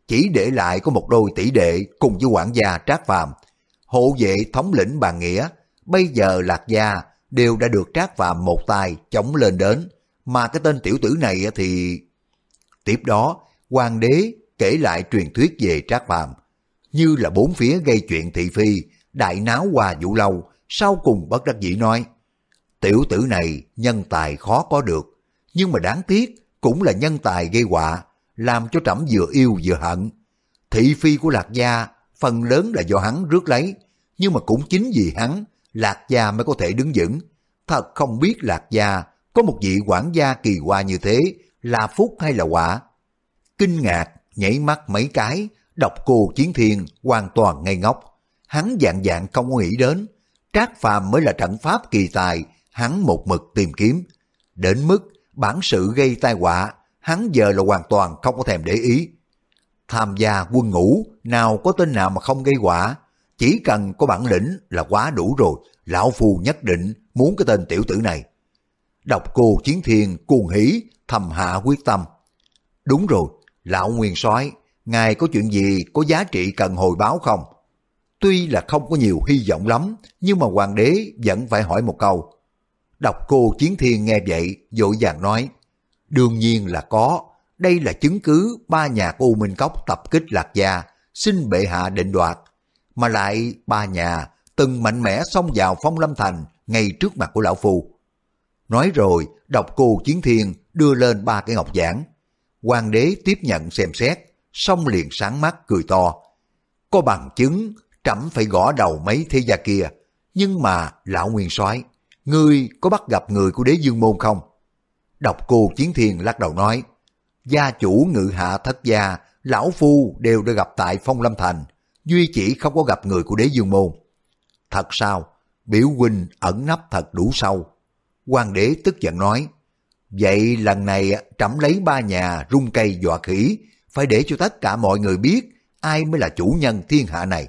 chỉ để lại có một đôi tỷ đệ cùng với quản gia Trác Phàm, hộ vệ thống lĩnh Bàn Nghĩa. Bây giờ Lạc Gia đều đã được Trác Phàm một tay chống lên đến, mà cái tên tiểu tử này thì... Tiếp đó, hoàng đế kể lại truyền thuyết về Trác Phàm, như là bốn phía gây chuyện thị phi, đại náo Hoa Vũ Lâu, sau cùng bất đắc dĩ nói, tiểu tử này nhân tài khó có được, nhưng mà đáng tiếc cũng là nhân tài gây họa, làm cho trẫm vừa yêu vừa hận. Thị phi của Lạc Gia phần lớn là do hắn rước lấy, nhưng mà cũng chính vì hắn, Lạc Gia mới có thể đứng vững. Thật không biết Lạc Gia có một vị quản gia kỳ hoa như thế là phúc hay là họa. Kinh ngạc, nhảy mắt mấy cái, Độc Cô Chiến Thiên hoàn toàn ngây ngốc. Hắn dạng dạng không có nghĩ đến, Trác Phàm mới là trận pháp kỳ tài, hắn một mực tìm kiếm. Đến mức bản sự gây tai họa, hắn giờ là hoàn toàn không có thèm để ý. Tham gia quân ngũ, nào có tên nào mà không gây họa, chỉ cần có bản lĩnh là quá đủ rồi, lão phu nhất định muốn cái tên tiểu tử này. Độc Cô Chiến Thiên cuồng hỉ, thầm hạ quyết tâm. Đúng rồi, lão nguyên soái, ngài có chuyện gì có giá trị cần hồi báo không? Tuy là không có nhiều hy vọng lắm, nhưng mà hoàng đế vẫn phải hỏi một câu. Độc Cô Chiến Thiên nghe vậy, vội vàng nói, đương nhiên là có, đây là chứng cứ ba nhà của U Minh Cốc tập kích Lạc Gia, xin bệ hạ định đoạt. Mà lại ba nhà từng mạnh mẽ xông vào Phong Lâm Thành ngay trước mặt của lão phu. Nói rồi, Độc Cô Chiến Thiên đưa lên ba cái ngọc giản. Hoàng đế tiếp nhận xem xét, xong liền sáng mắt cười to. Có bằng chứng, trẫm phải gõ đầu mấy thế gia kia. Nhưng mà lão nguyên soái, ngươi có bắt gặp người của Đế Dương Môn không? Độc Cô Chiến Thiên lắc đầu nói, gia chủ Ngự Hạ Thất Gia, lão phu đều đã gặp tại Phong Lâm Thành, duy chỉ không có gặp người của Đế Dương Môn. Thật sao? Biểu huynh ẩn nấp thật đủ sâu. Hoàng đế tức giận nói, vậy lần này trẫm lấy ba nhà rung cây dọa khỉ, phải để cho tất cả mọi người biết ai mới là chủ nhân thiên hạ này.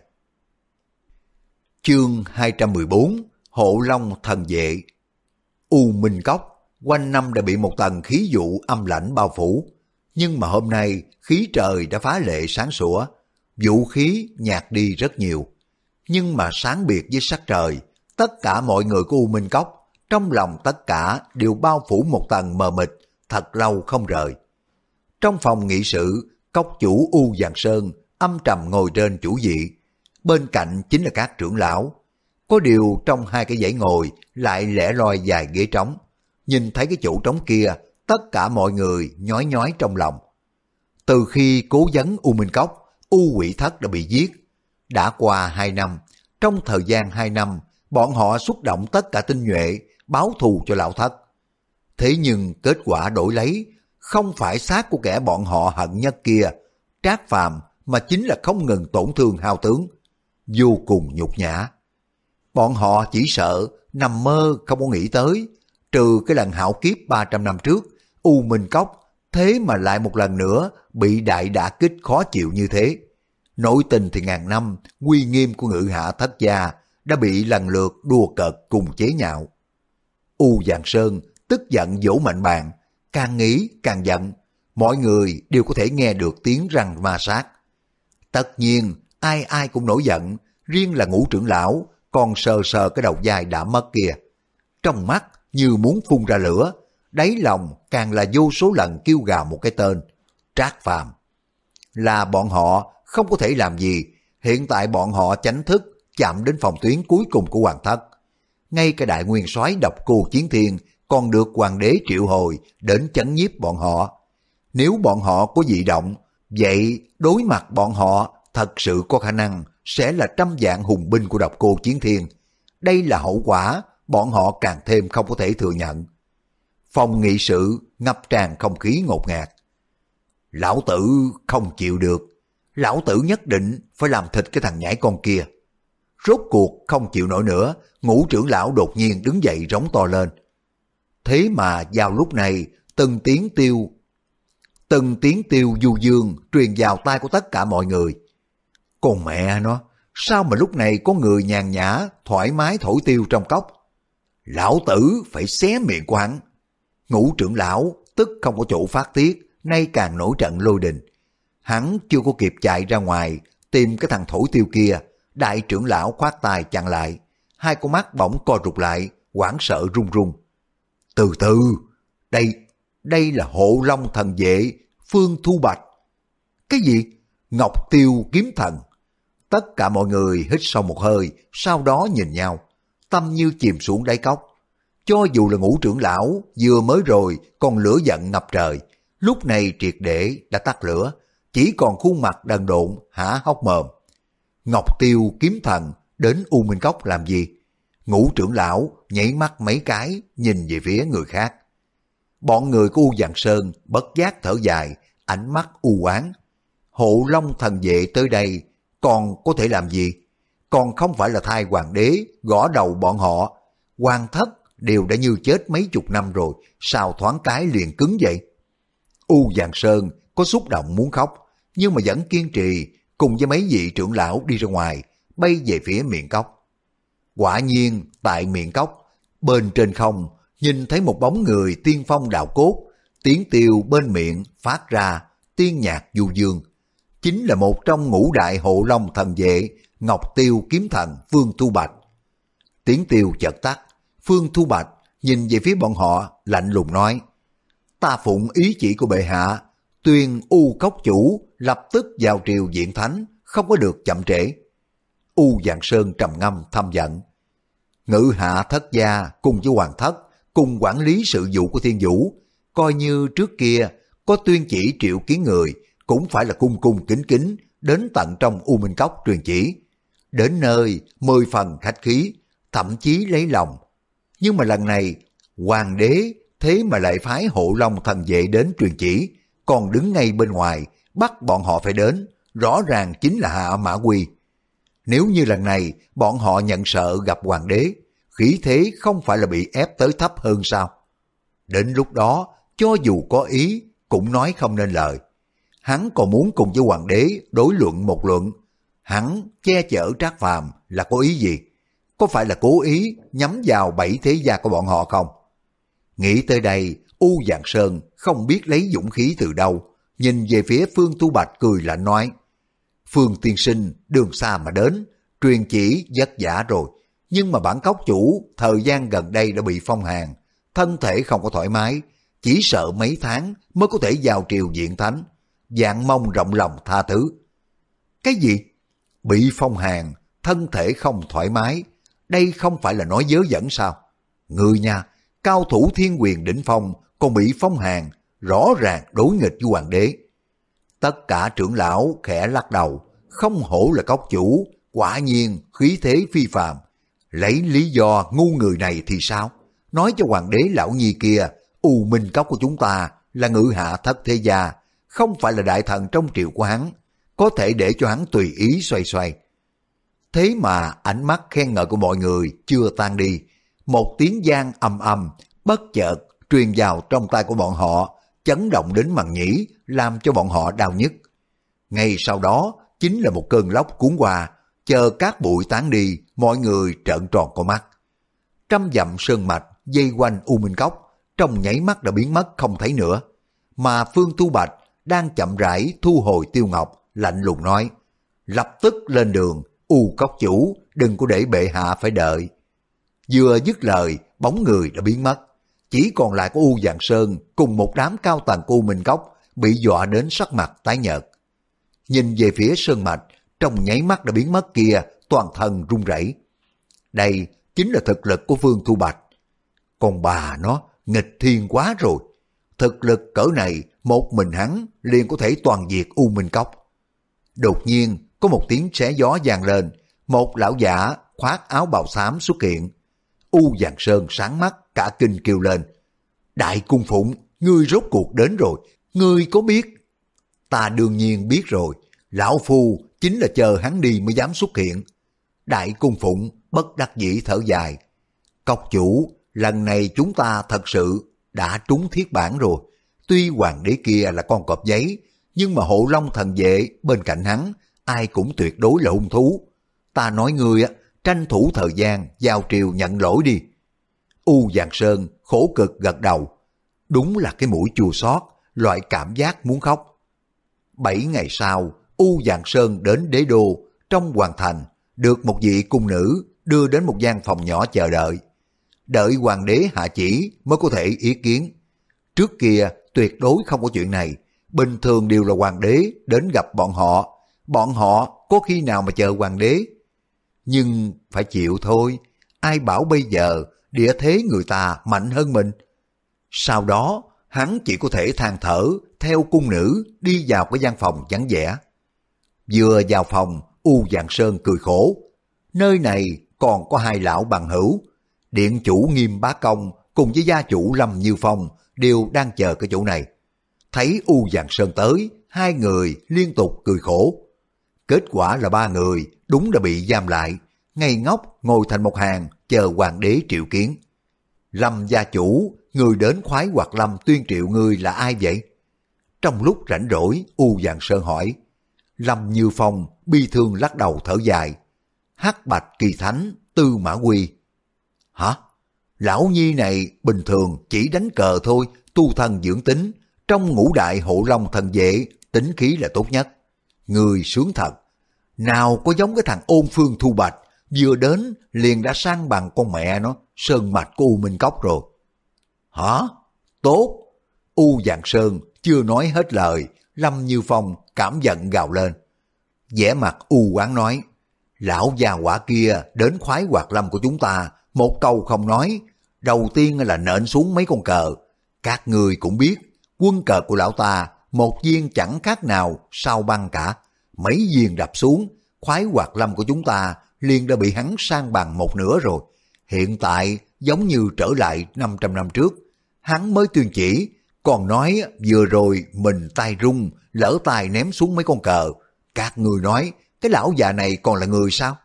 Chương hai trăm mười bốn, Hộ Long Thần Vệ. U Minh Cốc quanh năm đã bị một tầng khí vụ âm lãnh bao phủ, nhưng mà hôm nay khí trời đã phá lệ sáng sủa, vũ khí nhạt đi rất nhiều. Nhưng mà sáng biệt với sắc trời, tất cả mọi người của U Minh Cốc trong lòng tất cả đều bao phủ một tầng mờ mịt, thật lâu không rời. Trong phòng nghị sự, cốc chủ U Giang Sơn âm trầm ngồi trên chủ vị, bên cạnh chính là các trưởng lão. Có điều trong hai cái dãy ngồi lại lẻ loi dài ghế trống. Nhìn thấy cái chỗ trống kia, tất cả mọi người nhói nhói trong lòng. Từ khi cố vấn U Minh Cốc, U Quỷ Thất đã bị giết. Đã qua hai năm, trong thời gian hai năm, bọn họ xúc động tất cả tinh nhuệ, báo thù cho lão thất. Thế nhưng kết quả đổi lấy, không phải xác của kẻ bọn họ hận nhất kia, Trác Phàm, mà chính là không ngừng tổn thương hao tướng. Vô cùng nhục nhã. Bọn họ chỉ sợ, nằm mơ không có nghĩ tới, trừ cái lần hạo kiếp ba trăm năm trước, U Minh Cốc, thế mà lại một lần nữa bị đại đả kích khó chịu như thế. Nội tình thì ngàn năm, uy nghiêm của Ngự Hạ Thất Gia đã bị lần lượt đùa cợt cùng chế nhạo. U Giang Sơn tức giận vỗ mạnh bàn, càng nghĩ càng giận, mọi người đều có thể nghe được tiếng răng ma sát. Tất nhiên, ai ai cũng nổi giận, riêng là Ngũ trưởng lão còn sờ sờ cái đầu vai đã mất kia. Trong mắt như muốn phun ra lửa, đáy lòng càng là vô số lần kêu gào một cái tên, Trác Phàm. Là bọn họ không có thể làm gì, hiện tại bọn họ chánh thức chạm đến phòng tuyến cuối cùng của hoàng thất. Ngay cả đại nguyên soái Độc Cô Chiến Thiên còn được hoàng đế triệu hồi đến chấn nhiếp bọn họ. Nếu bọn họ có dị động, vậy đối mặt bọn họ thật sự có khả năng sẽ là trăm vạn hùng binh của Độc Cô Chiến Thiên. Đây là hậu quả bọn họ càng thêm không có thể thừa nhận. Phòng nghị sự ngập tràn không khí ngột ngạt. Lão tử không chịu được, lão tử nhất định phải làm thịt cái thằng nhãi con kia. Rốt cuộc không chịu nổi nữa, Ngũ trưởng lão đột nhiên đứng dậy rống to lên. Thế mà vào lúc này, từng tiếng tiêu, từng tiếng tiêu du dương truyền vào tai của tất cả mọi người. Còn mẹ nó, sao mà lúc này có người nhàn nhã, thoải mái thổi tiêu trong cốc? Lão tử phải xé miệng của hắn. Ngũ trưởng lão tức không có chỗ phát tiết, nay càng nổi trận lôi đình. Hắn chưa có kịp chạy ra ngoài tìm cái thằng thổi tiêu kia, đại trưởng lão khoát tay chặn lại, hai con mắt bỗng co rụt lại, hoảng sợ run run. Từ từ, đây, đây là Hộ Long thần vệ Phương Thu Bạch. Cái gì? Ngọc Tiêu kiếm thần. Tất cả mọi người hít sâu một hơi, sau đó nhìn nhau, tâm như chìm xuống đáy cốc. Cho dù là Ngũ trưởng lão vừa mới rồi còn lửa giận ngập trời, lúc này triệt để đã tắt lửa, chỉ còn khuôn mặt đần độn há hốc mồm. Ngọc Tiêu kiếm thần đến U Minh Cốc làm gì? Ngũ trưởng lão nhảy mắt mấy cái nhìn về phía người khác. Bọn người của U Giang Sơn bất giác thở dài, ánh mắt u oán. Hộ Long thần vệ tới đây còn có thể làm gì? Còn không phải là thay hoàng đế gõ đầu bọn họ. Hoàng thất đều đã như chết mấy chục năm rồi, sao thoáng cái liền cứng vậy? U Giang Sơn có xúc động muốn khóc, nhưng mà vẫn kiên trì cùng với mấy vị trưởng lão đi ra ngoài, bay về phía miệng cốc. Quả nhiên tại miệng cốc, bên trên không nhìn thấy một bóng người tiên phong đạo cốt, tiếng tiêu bên miệng phát ra tiên nhạc du dương, chính là một trong ngũ đại Hộ Long thần vệ Ngọc Tiêu kiếm thần Phương Thu Bạch. Tiếng tiêu chợt tắt, Phương Thu Bạch nhìn về phía bọn họ lạnh lùng nói: Ta phụng ý chỉ của bệ hạ, tuyên U Cốc chủ lập tức vào triều diện thánh, không có được chậm trễ. U Giang Sơn trầm ngâm thâm giận. Ngự hạ thất gia cùng với hoàng thất cùng quản lý sự vụ của Thiên Vũ, coi như trước kia có tuyên chỉ triệu kiến người, cũng phải là cung cung kính kính đến tận trong U Minh Cốc truyền chỉ, đến nơi mười phần khách khí, thậm chí lấy lòng. Nhưng mà lần này hoàng đế thế mà lại phái Hộ Long thần vệ đến truyền chỉ, còn đứng ngay bên ngoài bắt bọn họ phải đến, rõ ràng chính là Hạ Mã Quy. Nếu như lần này bọn họ nhận sợ gặp hoàng đế, khí thế không phải là bị ép tới thấp hơn sao? Đến lúc đó, cho dù có ý, cũng nói không nên lời. Hắn còn muốn cùng với hoàng đế đối luận một luận. Hắn che chở Trác Phàm là có ý gì? Có phải là cố ý nhắm vào bảy thế gia của bọn họ không? Nghĩ tới đây, U Giang Sơn không biết lấy dũng khí từ đâu, nhìn về phía Phương Tu Bạch cười lạnh nói: Phương tiên sinh đường xa mà đến, truyền chỉ vất vả rồi, nhưng mà bản cốc chủ thời gian gần đây đã bị phong hàn, thân thể không có thoải mái, chỉ sợ mấy tháng mới có thể vào triều diện thánh, vạn mong rộng lòng tha thứ. Cái gì? Bị phong hàn, thân thể không thoải mái, đây không phải là nói dớ dẫn sao? Người nha, cao thủ thiên quyền đỉnh phong còn bị phong hàn, rõ ràng đối nghịch với hoàng đế. Tất cả trưởng lão khẽ lắc đầu, không hổ là cốc chủ, quả nhiên khí thế phi phàm. Lấy lý do ngu người này thì sao? Nói cho hoàng đế lão nhi kia, U Minh Cốc của chúng ta là ngự hạ thất thế gia, không phải là đại thần trong triều của hắn, có thể để cho hắn tùy ý xoay xoay. Thế mà ánh mắt khen ngợi của mọi người chưa tan đi, một tiếng vang ầm ầm bất chợt truyền vào trong tai của bọn họ, chấn động đến màng nhĩ, làm cho bọn họ đau nhức. Ngay sau đó chính là một cơn lốc cuốn qua, chờ cát bụi tán đi, mọi người trợn tròn con mắt. Trăm dặm sơn mạch dây quanh U Minh Cốc trong nháy mắt đã biến mất không thấy nữa, mà Phương Tu Bạch đang chậm rãi thu hồi tiêu ngọc, lạnh lùng nói: lập tức lên đường, U Cốc chủ đừng có để bệ hạ phải đợi. Vừa dứt lời, bóng người đã biến mất, chỉ còn lại có U Giang Sơn cùng một đám cao tầng của U Minh Cốc bị dọa đến sắc mặt tái nhợt. Nhìn về phía sơn mạch, trong nháy mắt đã biến mất kia, toàn thân run rẩy. Đây chính là thực lực của Phương Thu Bạch. Còn bà nó nghịch thiên quá rồi. Thực lực cỡ này, một mình hắn liền có thể toàn diệt U Minh Cốc. Đột nhiên có một tiếng xé gió vang lên, một lão giả khoác áo bào xám xuất hiện. U Giang Sơn sáng mắt cả kinh kêu lên: Đại cung phụng, ngươi rốt cuộc đến rồi, ngươi có biết? Ta đương nhiên biết rồi, lão phu chính là chờ hắn đi mới dám xuất hiện. Đại cung phụng bất đắc dĩ thở dài: Cốc chủ, lần này chúng ta thật sự đã trúng thiết bản rồi. Tuy hoàng đế kia là con cọp giấy, nhưng mà Hộ Long thần vệ bên cạnh hắn, ai cũng tuyệt đối là hung thú. Ta nói ngươi á, tranh thủ thời gian vào triều nhận lỗi đi. U Giang Sơn khổ cực gật đầu. Đúng là cái mũi chua xót, loại cảm giác muốn khóc. Bảy ngày sau, U Giàng Sơn đến đế đô trong hoàng thành, được một vị cung nữ đưa đến một gian phòng nhỏ chờ đợi. Đợi hoàng đế hạ chỉ mới có thể ý kiến. Trước kia tuyệt đối không có chuyện này, bình thường đều là hoàng đế đến gặp bọn họ, bọn họ có khi nào mà chờ hoàng đế. Nhưng phải chịu thôi, ai bảo bây giờ địa thế người ta mạnh hơn mình. Sau đó, hắn chỉ có thể than thở theo cung nữ đi vào cái gian phòng vắng vẻ. Vừa vào phòng, U Giàng Sơn cười khổ. Nơi này còn có hai lão bằng hữu. Điện chủ Nghiêm Bá Công cùng với gia chủ Lâm Như Phong đều đang chờ cái chỗ này. Thấy U Giàng Sơn tới, hai người liên tục cười khổ. Kết quả là ba người đúng đã bị giam lại, ngây ngốc ngồi thành một hàng chờ hoàng đế triệu kiến. Lâm gia chủ, người đến khoái hoạt Lâm tuyên triệu ngươi là ai vậy? Trong lúc rảnh rỗi, U Giàng Sơn hỏi. Lâm Như Phong bi thương lắc đầu thở dài. Hắc Bạch Kỳ Thánh, Tư Mã Quy. Hả? Lão nhi này bình thường chỉ đánh cờ thôi, tu thân dưỡng tính, trong ngũ đại hộ long thần vệ, tính khí là tốt nhất. Người sướng thật. Nào có giống cái thằng Ôn Phương Thu Bạch, vừa đến liền đã sang bằng con mẹ nó, sơn mạch của U Minh Cốc rồi. Hả? Tốt. U Giàng Sơn chưa nói hết lời, Lâm Như Phong cảm giận gào lên. Vẻ mặt u oán nói, lão già quả kia đến khoái hoạt lâm của chúng ta, một câu không nói, đầu tiên là nện xuống mấy con cờ. Các người cũng biết, quân cờ của lão ta, một viên chẳng khác nào sao băng cả. Mấy viên đập xuống, khoái hoạt lâm của chúng ta liền đã bị hắn sang bằng một nửa rồi. Hiện tại giống như trở lại năm trăm năm trước, hắn mới tuyên chỉ, còn nói vừa rồi mình tay rung, lỡ tay ném xuống mấy con cờ. Các người nói, cái lão già này còn là người sao?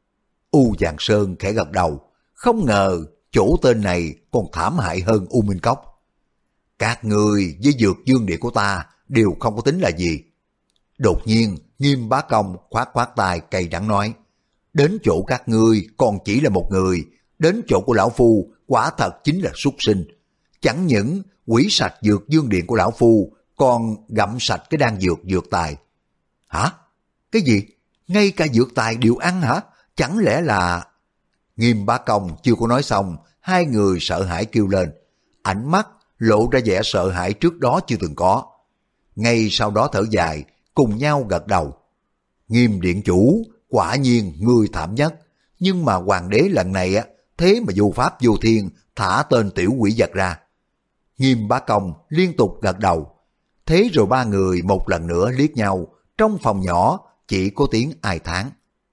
U Giàng Sơn khẽ gật đầu, không ngờ chỗ tên này còn thảm hại hơn U Minh Cốc. Các người với Dược Dương Địa của ta đều không có tính là gì. Đột nhiên, Nghiêm Bá Công khoát khoát tay cay đắng nói, đến chỗ các ngươi còn chỉ là một người, đến chỗ của lão phu quả thật chính là súc sinh. Chẳng những quỷ sạch Dược Dương Điện của lão phu, còn gặm sạch cái đan dược dược tài. Hả? Cái gì? Ngay cả dược tài đều ăn hả? Chẳng lẽ là... Nghiêm Bá Công chưa có nói xong, hai người sợ hãi kêu lên. Ánh mắt lộ ra vẻ sợ hãi trước đó chưa từng có. Ngay sau đó thở dài, cùng nhau gật đầu. Nghiêm điện chủ, quả nhiên người thảm nhất. Nhưng mà hoàng đế lần này á, thế mà vô pháp vô thiên, thả tên tiểu quỷ vật ra. Nghiêm Bá Công liên tục gật đầu. Thế rồi ba người một lần nữa liếc nhau, trong phòng nhỏ chỉ có tiếng ai thán.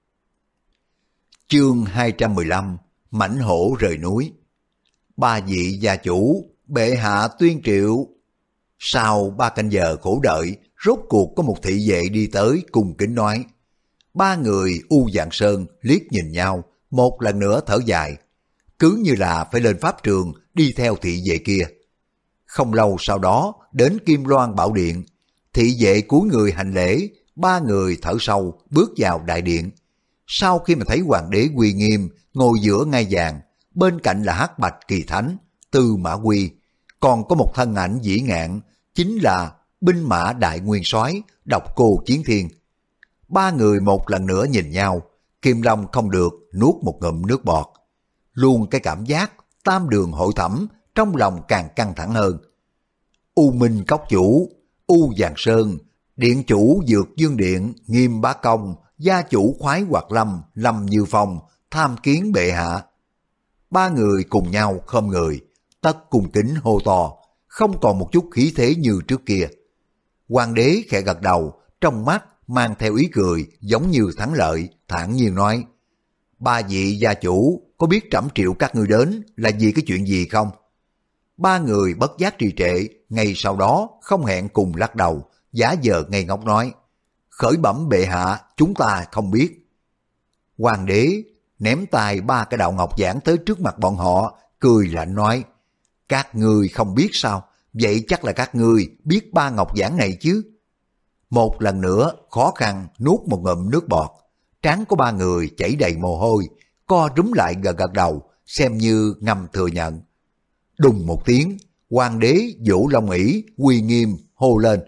Chương hai trăm mười lăm, Mãnh hổ rời núi. Ba vị gia chủ, bệ hạ tuyên triệu. Sau ba canh giờ khổ đợi, rốt cuộc có một thị vệ đi tới cùng kính nói. Ba người U Giàng Sơn liếc nhìn nhau, một lần nữa thở dài. Cứ như là phải lên pháp trường đi theo thị vệ kia. Không lâu sau đó, đến Kim Loan Bảo Điện. Thị vệ cúi người hành lễ, ba người thở sâu bước vào đại điện. Sau khi mà thấy hoàng đế uy nghiêm ngồi giữa ngai vàng, bên cạnh là Hắc Bạch Kỳ Thánh, Tư Mã Quy, còn có một thân ảnh vĩ ngạn, chính là binh mã đại nguyên soái Độc Cô Chiến Thiên. Ba người một lần nữa nhìn nhau, Kim Long không được nuốt một ngụm nước bọt. Luôn cái cảm giác tam đường hội thẩm trong lòng càng căng thẳng hơn. U Minh Cốc chủ, U Giàng Sơn, điện chủ Dược Dương Điện, Nghiêm Bá Công, gia chủ khoái hoạt lâm, Lâm Như Phong, tham kiến bệ hạ. Ba người cùng nhau khom người, tất cung kính hô to, không còn một chút khí thế như trước kia. Hoàng đế khẽ gật đầu, trong mắt mang theo ý cười giống như thắng lợi, thản nhiên nói, ba vị gia chủ có biết trẫm triệu các ngươi đến là vì cái chuyện gì không? Ba người bất giác trì trệ, ngay sau đó không hẹn cùng lắc đầu, giả vờ ngây ngốc nói, khởi bẩm bệ hạ, chúng ta không biết. Hoàng đế ném tài ba cái đạo ngọc giản tới trước mặt bọn họ, cười lạnh nói, các ngươi không biết sao, vậy chắc là các ngươi biết ba ngọc giản này chứ. Một lần nữa khó khăn nuốt một ngụm nước bọt, trán của ba người chảy đầy mồ hôi, co rúm lại gật gật đầu, xem như ngầm thừa nhận. Đùng một tiếng, hoàng đế vỗ lông ỷ, uy nghiêm hô lên,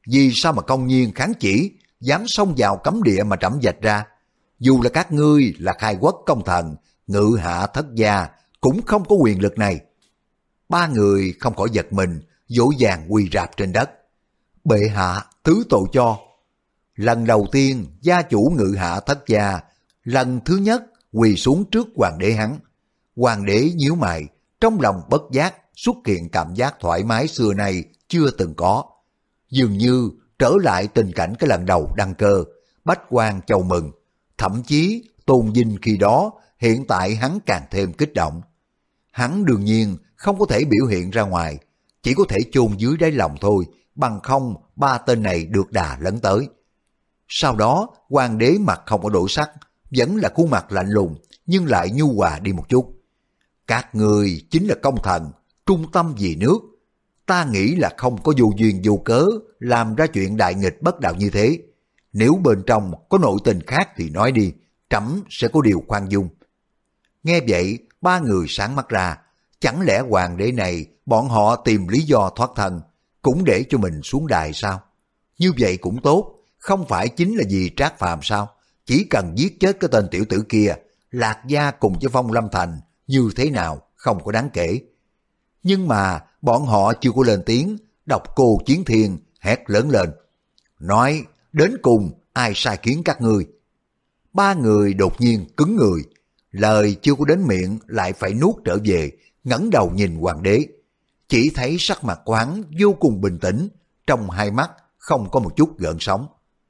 vì sao mà công nhiên kháng chỉ, dám xông vào cấm địa mà trẫm vạch ra? Dù là các ngươi là khai quốc công thần, ngự hạ thất gia, cũng không có quyền lực này. Ba người không khỏi giật mình, vỗ vàng quỳ rạp trên đất. Bệ hạ, thứ tội cho. Lần đầu tiên, gia chủ ngự hạ thất gia, lần thứ nhất quỳ xuống trước hoàng đế hắn. Hoàng đế nhíu mày, trong lòng bất giác xuất hiện cảm giác thoải mái xưa nay chưa từng có. Dường như trở lại tình cảnh cái lần đầu đăng cơ, bách quan chầu mừng. Thậm chí tôn vinh khi đó, hiện tại hắn càng thêm kích động. Hắn đương nhiên không có thể biểu hiện ra ngoài, chỉ có thể chôn dưới đáy lòng thôi, bằng không ba tên này được đà lấn tới. Sau đó hoàng đế mặt không có đổi sắc, vẫn là khuôn mặt lạnh lùng nhưng lại nhu hòa đi một chút. Các người chính là công thần, trung tâm vì nước. Ta nghĩ là không có vô duyên vô cớ làm ra chuyện đại nghịch bất đạo như thế. Nếu bên trong có nội tình khác thì nói đi, trẫm sẽ có điều khoan dung. Nghe vậy, ba người sáng mắt ra. Chẳng lẽ hoàng đế này bọn họ tìm lý do thoát thân, cũng để cho mình xuống đài sao? Như vậy cũng tốt, không phải chính là vì Trác Phàm sao? Chỉ cần giết chết cái tên tiểu tử kia, Lạc Gia cùng với Phong Lâm Thành như thế nào không có đáng kể. Nhưng mà bọn họ chưa có lên tiếng, Độc Cô Chiến Thiên hét lớn lên. Nói, đến cùng ai sai khiến các ngươi? Ba người đột nhiên cứng người, lời chưa có đến miệng lại phải nuốt trở về, ngẩng đầu nhìn hoàng đế. Chỉ thấy sắc mặt của hắn vô cùng bình tĩnh, trong hai mắt không có một chút gợn sóng.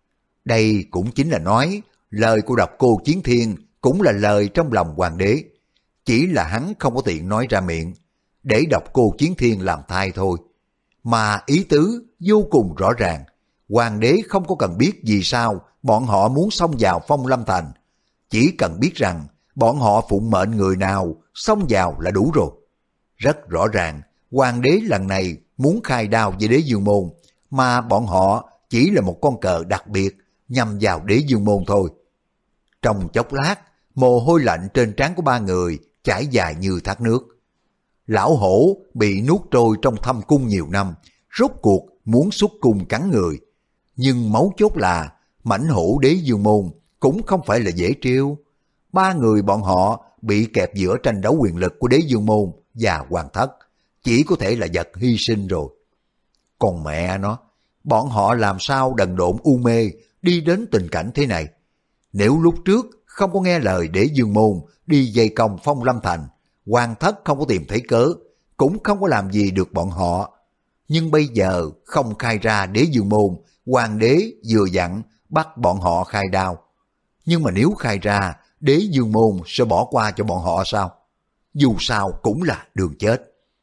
Đây cũng chính là nói, lời của Độc Cô Chiến Thiên cũng là lời trong lòng hoàng đế. Chỉ là hắn không có tiện nói ra miệng, để Độc Cô Chiến Thiên làm thay thôi. Mà ý tứ vô cùng rõ ràng, hoàng đế không có cần biết vì sao bọn họ muốn xông vào Phong Lâm Thành. Chỉ cần biết rằng bọn họ phụng mệnh người nào xông vào là đủ rồi. Rất rõ ràng, hoàng đế lần này muốn khai đao với Đế Dương Môn, mà bọn họ chỉ là một con cờ đặc biệt nhằm vào Đế Dương Môn thôi. Trong chốc lát, mồ hôi lạnh trên trán của ba người chảy dài như thác nước. Lão hổ bị nuốt trôi trong thâm cung nhiều năm, rốt cuộc muốn xuất cung cắn người. Nhưng mấu chốt là mãnh hổ Đế Dương Môn cũng không phải là dễ trêu. Ba người bọn họ bị kẹp giữa tranh đấu quyền lực của Đế Dương Môn và Hoàng Thất, chỉ có thể là vật hy sinh rồi. Còn mẹ nó, bọn họ làm sao đần độn u mê đi đến tình cảnh thế này? Nếu lúc trước không có nghe lời Đế Dương Môn đi dây công Phong Lâm Thành, Hoàng Thất không có tìm thấy cớ, cũng không có làm gì được bọn họ. Nhưng bây giờ không khai ra Đế Dương Môn, Hoàng đế vừa dặn bắt bọn họ khai đao. Nhưng mà nếu khai ra, Đế Dương Môn sẽ bỏ qua cho bọn họ sao? Dù sao cũng là đường chết.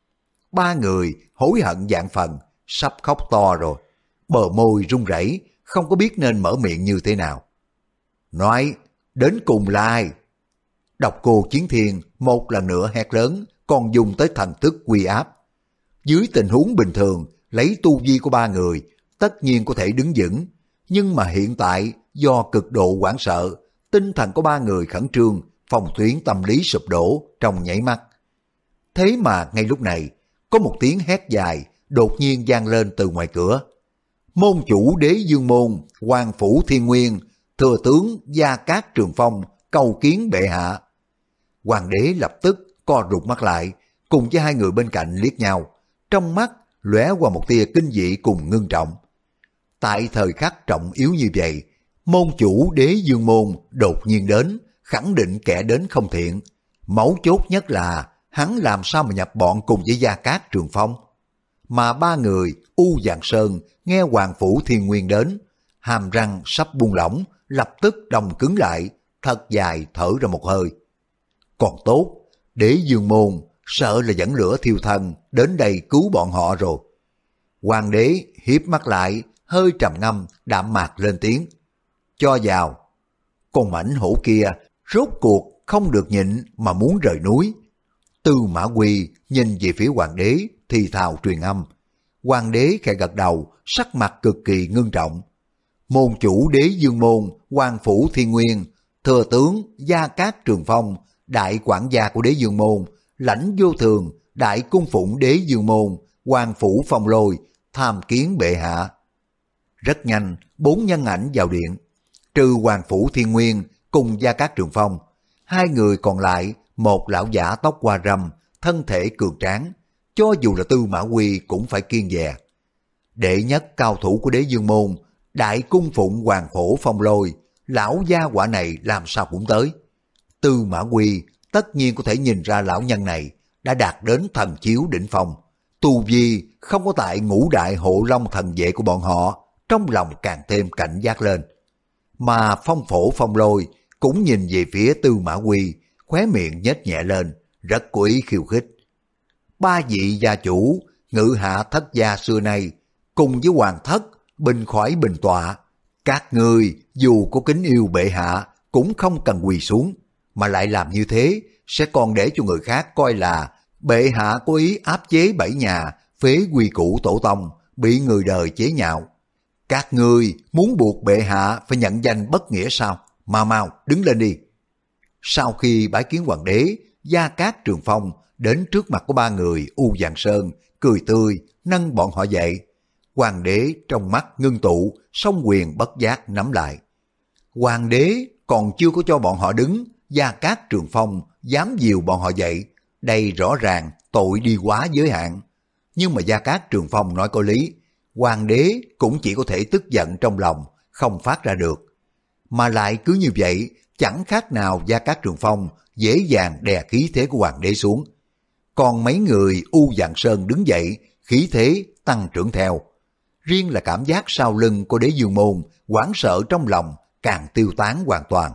Ba người hối hận vạn phần, sắp khóc to rồi. Bờ môi run rẩy, không có biết nên mở miệng như thế nào. Nói, đến cùng là ai? Độc Cô Chiến Thiên một lần nữa hét lớn, còn dùng tới thần thức uy áp. Dưới tình huống bình thường, lấy tu vi của ba người, tất nhiên có thể đứng vững. Nhưng mà hiện tại, do cực độ hoảng sợ, tinh thần của ba người khẩn trương, phòng tuyến tâm lý sụp đổ trong nháy mắt. Thế mà ngay lúc này, có một tiếng hét dài đột nhiên vang lên từ ngoài cửa. Môn chủ Đế Dương Môn, Hoàng Phủ Thiên Nguyên, thừa tướng Gia Cát Trường Phong, cầu kiến bệ hạ. Hoàng đế lập tức co rụt mắt lại, cùng với hai người bên cạnh liếc nhau, trong mắt lóe qua một tia kinh dị cùng ngưng trọng. Tại thời khắc trọng yếu như vậy, môn chủ Đế Dương Môn đột nhiên đến, khẳng định kẻ đến không thiện. Mấu chốt nhất là hắn làm sao mà nhập bọn cùng với Gia Cát Trường Phong. Mà ba người U Giàng Sơn nghe Hoàng Phủ Thiên Nguyên đến, hàm răng sắp buông lỏng, lập tức đông cứng lại, thật dài thở ra một hơi. Còn tốt, Đế Dương Môn sợ là dẫn lửa thiêu thân đến đây cứu bọn họ rồi. Hoàng đế hiếp mắt lại, hơi trầm ngâm, đạm mạc lên tiếng. Cho vào. Con mãnh hổ kia rốt cuộc không được nhịn mà muốn rời núi. Tư Mã Quy nhìn về phía hoàng đế thì thào truyền âm. Hoàng đế khẽ gật đầu, sắc mặt cực kỳ ngưng trọng. Môn chủ Đế Dương Môn, Hoàng Phủ Thiên Nguyên, thừa tướng Gia Cát Trường Phong, đại quản gia của Đế Dương Môn, lãnh vô thường, đại cung phụng Đế Dương Môn, Hoàng Phủ Phong Lôi, tham kiến bệ hạ. Rất nhanh, bốn nhân ảnh vào điện. Trừ Hoàng Phủ Thiên Nguyên cùng Gia Cát Trường Phong, hai người còn lại, một lão giả tóc hoa râm, thân thể cường tráng, cho dù là Tư Mã Quy cũng phải kiêng dè. Đệ nhất cao thủ của Đế Dương Môn, đại cung phụng Hoàng Phổ Phong Lôi, lão gia quả này làm sao cũng tới. Tư Mã Quy tất nhiên có thể nhìn ra lão nhân này đã đạt đến thần chiếu đỉnh phong, tu vi không có tại ngũ đại hộ long thần vệ của bọn họ, trong lòng càng thêm cảnh giác lên. Mà Phong Phổ Phong Lôi cũng nhìn về phía Tư Mã Quy, khóe miệng nhếch nhẹ lên, rất có ý khiêu khích. Ba vị gia chủ, ngự hạ thất gia xưa nay, cùng với hoàng thất, bình khỏi bình tọa. Các ngươi dù có kính yêu bệ hạ, cũng không cần quỳ xuống, mà lại làm như thế, sẽ còn để cho người khác coi là bệ hạ có ý áp chế bảy nhà, phế quy củ tổ tông, bị người đời chế nhạo. Các ngươi muốn buộc bệ hạ phải nhận danh bất nghĩa sao? Mau mau, đứng lên đi. Sau khi bái kiến hoàng đế, Gia Cát Trường Phong đến trước mặt của ba người U Vạn Sơn, cười tươi, nâng bọn họ dậy. Hoàng đế trong mắt ngưng tụ, song quyền bất giác nắm lại. Hoàng đế còn chưa có cho bọn họ đứng, Gia Cát Trường Phong dám dìu bọn họ dậy. Đây rõ ràng tội đi quá giới hạn. Nhưng mà Gia Cát Trường Phong nói có lý, hoàng đế cũng chỉ có thể tức giận trong lòng, không phát ra được. Mà lại cứ như vậy, chẳng khác nào Gia Cát Trường Phong dễ dàng đè khí thế của hoàng đế xuống. Còn mấy người U Vạn Sơn đứng dậy, khí thế tăng trưởng theo. Riêng là cảm giác sau lưng của Đế Dương Môn, hoảng sợ trong lòng càng tiêu tán hoàn toàn.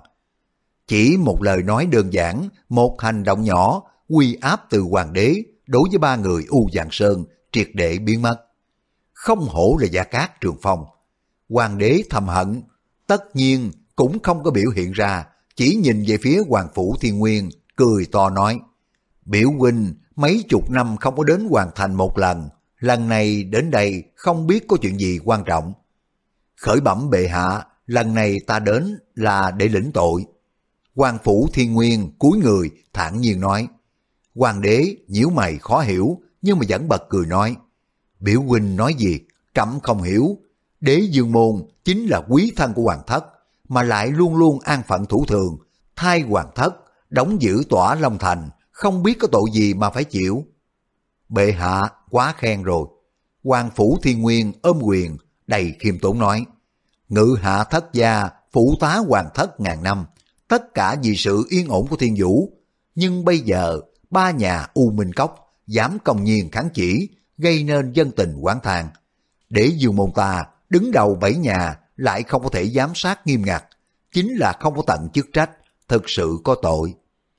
Chỉ một lời nói đơn giản, một hành động nhỏ, uy áp từ hoàng đế đối với ba người U Vạn Sơn triệt để biến mất. Không hổ là Gia Cát Trường Phong. Hoàng đế thầm hận, tất nhiên cũng không có biểu hiện ra, chỉ nhìn về phía Hoàng Phủ Thiên Nguyên, cười to nói: Biểu huynh mấy chục năm không có đến hoàn thành một lần, lần này đến đây không biết có chuyện gì quan trọng. Khởi bẩm bệ hạ, lần này ta đến là để lĩnh tội. Hoàng Phủ Thiên Nguyên cúi người thản nhiên nói. Hoàng đế nhíu mày khó hiểu, nhưng mà vẫn bật cười nói: Biểu huynh nói gì, trẫm không hiểu. Đế Dương Môn chính là quý thân của hoàng thất, mà lại luôn luôn an phận thủ thường, thay hoàng thất đóng giữ tỏa Long Thành, không biết có tội gì mà phải chịu. Bệ hạ quá khen rồi. Hoàng Phủ Thiên Nguyên ôm quyền đầy khiêm tốn nói: Ngự hạ thất gia phụ tá hoàng thất ngàn năm, tất cả vì sự yên ổn của thiên vũ. Nhưng bây giờ ba nhà U Minh Cốc dám công nhiên kháng chỉ, gây nên dân tình oán than. Đế Dương Môn ta đứng đầu bảy nhà lại không có thể giám sát nghiêm ngặt, chính là không có tận chức trách, thực sự có tội.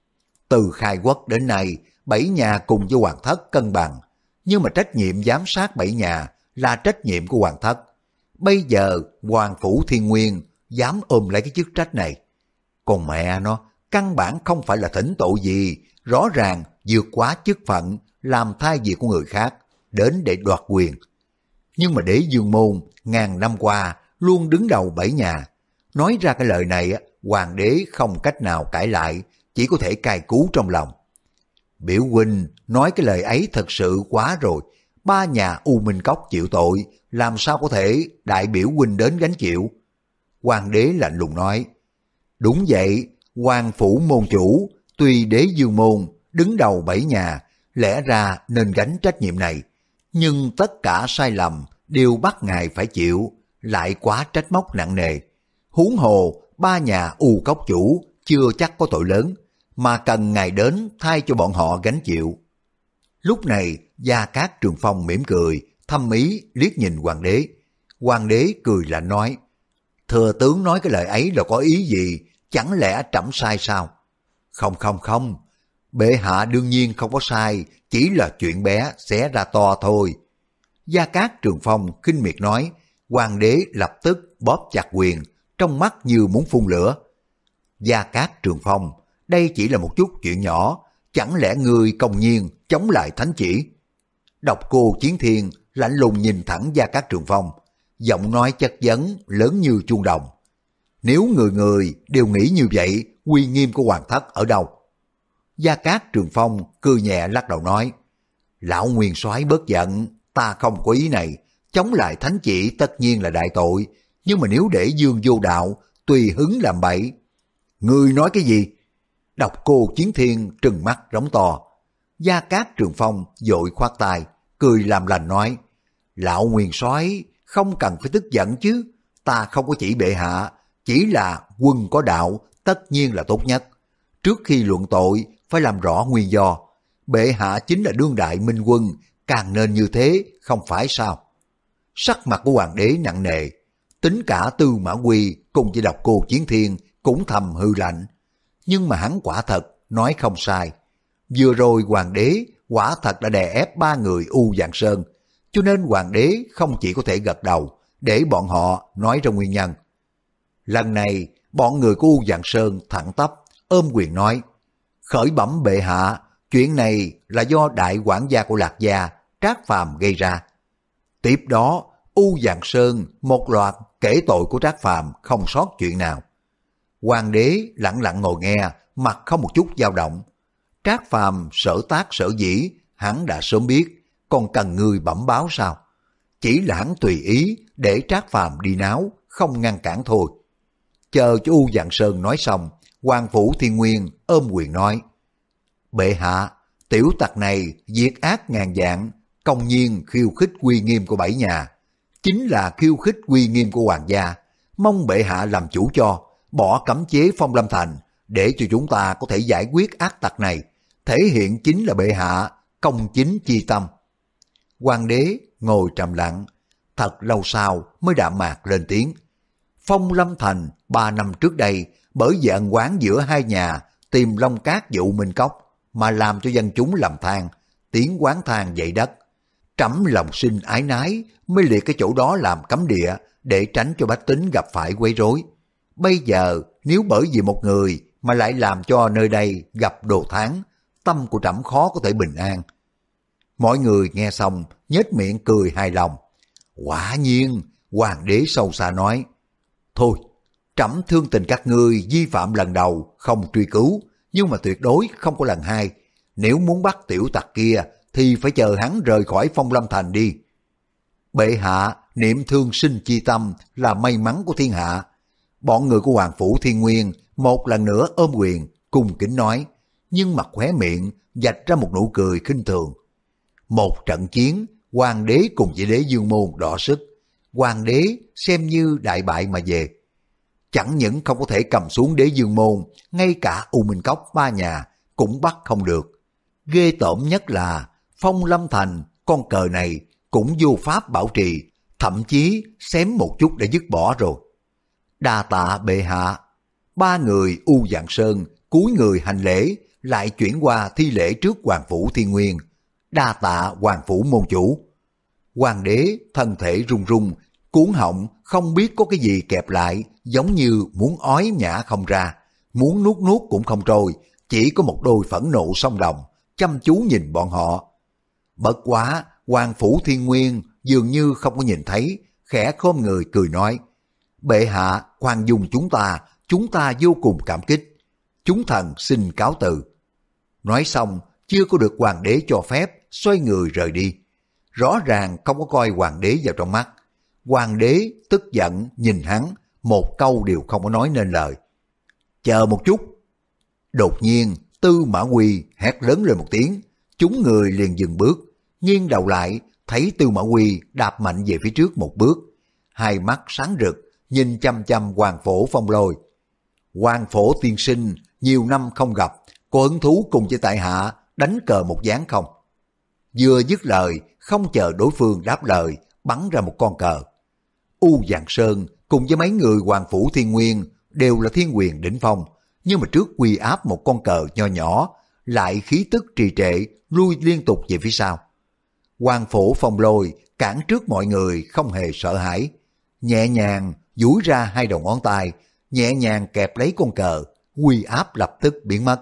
Từ khai quốc đến nay, bảy nhà cùng với hoàng thất cân bằng, nhưng mà trách nhiệm giám sát bảy nhà là trách nhiệm của hoàng thất. Bây giờ Hoàng Phủ Thiên Nguyên dám ôm lấy cái chức trách này. Còn mẹ nó, căn bản không phải là thỉnh tội gì, rõ ràng vượt quá chức phận, làm thay việc của người khác, đến để đoạt quyền. Nhưng mà Đế Dương Môn ngàn năm qua luôn đứng đầu bảy nhà. Nói ra cái lời này, hoàng đế không cách nào cãi lại, chỉ có thể cay cú trong lòng. Biểu huynh nói cái lời ấy thật sự quá rồi. Ba nhà U Minh Cốc chịu tội, làm sao có thể đại biểu huynh đến gánh chịu? Hoàng đế lạnh lùng nói. Đúng vậy, Hoàng Phủ môn chủ, tuy Đế Dương Môn đứng đầu bảy nhà, lẽ ra nên gánh trách nhiệm này, nhưng tất cả sai lầm đều bắt ngài phải chịu, lại quá trách móc nặng nề. Huống hồ ba nhà U Cốc chủ chưa chắc có tội lớn, mà cần ngài đến thay cho bọn họ gánh chịu. Lúc này Gia Cát Trường Phong mỉm cười, thâm ý liếc nhìn hoàng đế. Hoàng đế cười lạnh nói: Thừa tướng nói cái lời ấy là có ý gì, chẳng lẽ trẫm sai sao? Không không không, bệ hạ đương nhiên không có sai, chỉ là chuyện bé xé ra to thôi. Gia Cát Trường Phong khinh miệt nói. Hoàng đế lập tức bóp chặt quyền, trong mắt như muốn phun lửa. Gia Cát Trường Phong, đây chỉ là một chút chuyện nhỏ, chẳng lẽ ngươi công nhiên chống lại thánh chỉ? Độc Cô Chiến Thiên lạnh lùng nhìn thẳng Gia Cát Trường Phong, giọng nói chất vấn lớn như chuông đồng. Nếu người người đều nghĩ như vậy, uy nghiêm của hoàng thất ở đâu? Gia Cát Trường Phong cười nhẹ lắc đầu nói: Lão nguyên soái bớt giận, ta không có ý này, Chống lại thánh chỉ tất nhiên là đại tội, nhưng mà nếu để Dương vô đạo, tùy hứng làm bậy. Ngươi nói cái gì? Độc Cô Chiến Thiên trừng mắt rống to. Gia Cát Trường Phong vội khoát tay, cười làm lành nói, Lão Nguyên Soái không cần phải tức giận chứ, ta không có chỉ bệ hạ, chỉ là quân có đạo tất nhiên là tốt nhất. Trước khi luận tội phải làm rõ nguyên do, bệ hạ chính là đương đại minh quân, càng nên như thế, không phải sao? Sắc mặt của hoàng đế nặng nề, tính cả Tư Mã Quy cùng với Độc Cô Chiến Thiên cũng thầm hư lạnh. Nhưng mà hắn quả thật nói không sai. Vừa rồi hoàng đế quả thật đã đè ép ba người U Dạng Sơn, cho nên hoàng đế không chỉ có thể gật đầu để bọn họ nói ra nguyên nhân. Lần này bọn người của U Dạng Sơn thẳng tắp ôm quyền nói, khởi bẩm bệ hạ, chuyện này là do đại quản gia của Lạc Gia Trác Phàm gây ra. Tiếp đó U Dạng Sơn một loạt kể tội của Trác Phàm không sót chuyện nào. Hoàng đế lặng lặng ngồi nghe, mặt không một chút dao động. Trác Phàm sở tác sở dĩ hắn đã sớm biết, còn cần người bẩm báo sao? Chỉ là hắn tùy ý để Trác Phàm đi náo, không ngăn cản thôi. Chờ cho U Dạng Sơn nói xong, Hoàng Phủ Thiên Nguyên ôm quyền nói, bệ hạ, tiểu tặc này diệt ác ngàn vạn, công nhiên khiêu khích uy nghiêm của bảy nhà, chính là khiêu khích uy nghiêm của hoàng gia, mong bệ hạ làm chủ cho, bỏ cấm chế Phong Lâm Thành, để cho chúng ta có thể giải quyết ác tặc này, thể hiện chính là bệ hạ công chính chi tâm. Hoàng đế ngồi trầm lặng, thật lâu sau mới đạm mạc lên tiếng. Phong Lâm Thành ba năm trước đây bởi vì ân oán giữa hai nhà tìm Long Cát vụ Minh Cốc mà làm cho dân chúng lầm than, tiếng oán than dậy đất. Trẫm lòng sinh ái nái mới liệt cái chỗ đó làm cấm địa để tránh cho bách tính gặp phải quấy rối. Bây giờ nếu bởi vì một người mà lại làm cho nơi đây gặp đồ thán, tâm của trẫm khó có thể bình an. Mọi người nghe xong nhếch miệng cười hài lòng. Quả nhiên, hoàng đế sâu xa nói, thôi, trẫm thương tình các ngươi vi phạm lần đầu không truy cứu, nhưng mà tuyệt đối không có lần hai. Nếu muốn bắt tiểu tặc kia thì phải chờ hắn rời khỏi Phong Lâm Thành đi. Bệ hạ niệm thương sinh chi tâm là may mắn của thiên hạ. Bọn người của Hoàng Phủ Thiên Nguyên một lần nữa ôm quyền cung kính nói, nhưng mặt khóe miệng vạch ra một nụ cười khinh thường. Một trận chiến, hoàng đế cùng với đế Dương Môn đọ sức, hoàng đế xem như đại bại mà về. Chẳng những không có thể cầm xuống đế Dương Môn, ngay cả U Minh Cốc ba nhà cũng bắt không được. Ghê tởm nhất là Phong Lâm Thành, con cờ này cũng vô pháp bảo trì, thậm chí xém một chút để dứt bỏ rồi. Đa tạ bệ hạ. Ba người U Dạng Sơn cúi người hành lễ, lại chuyển qua thi lễ trước Hoàng Phủ Thiên Nguyên. Đa tạ Hoàng Phủ môn chủ. Hoàng đế thân thể run run, cuốn họng không biết có cái gì kẹp lại, giống như muốn ói nhả không ra, muốn nuốt nuốt cũng không trôi, chỉ có một đôi phẫn nộ song đồng, chăm chú nhìn bọn họ. Bất quá, Hoàng Phủ Thiên Nguyên dường như không có nhìn thấy, khẽ khom người cười nói, bệ hạ khoan dung chúng ta, chúng ta vô cùng cảm kích. Chúng thần xin cáo từ. Nói xong, chưa có được hoàng đế cho phép, xoay người rời đi. Rõ ràng không có coi hoàng đế vào trong mắt. Hoàng đế tức giận nhìn hắn, một câu đều không có nói nên lời. Chờ một chút. Đột nhiên, Tư Mã Quy hét lớn lên một tiếng, chúng người liền dừng bước, nghiêng đầu lại, thấy Tư Mã Quy đạp mạnh về phía trước một bước, hai mắt sáng rực, nhìn chăm chăm Hoàng Phổ Phong Lôi. Hoàng Phổ tiên sinh, nhiều năm không gặp, có hứng thú cùng với tại hạ đánh cờ một ván không? Vừa dứt lời, không chờ đối phương đáp lời, bắn ra một con cờ. U Dạng Sơn cùng với mấy người Hoàng Phủ Thiên Nguyên đều là thiên quyền đỉnh phong, nhưng mà trước uy áp một con cờ nho nhỏ, lại khí tức trì trệ, lui liên tục về phía sau. Hoàng Phổ Phong Lôi cản trước mọi người không hề sợ hãi, nhẹ nhàng duỗi ra hai đầu ngón tay, nhẹ nhàng kẹp lấy con cờ, uy áp lập tức biến mất.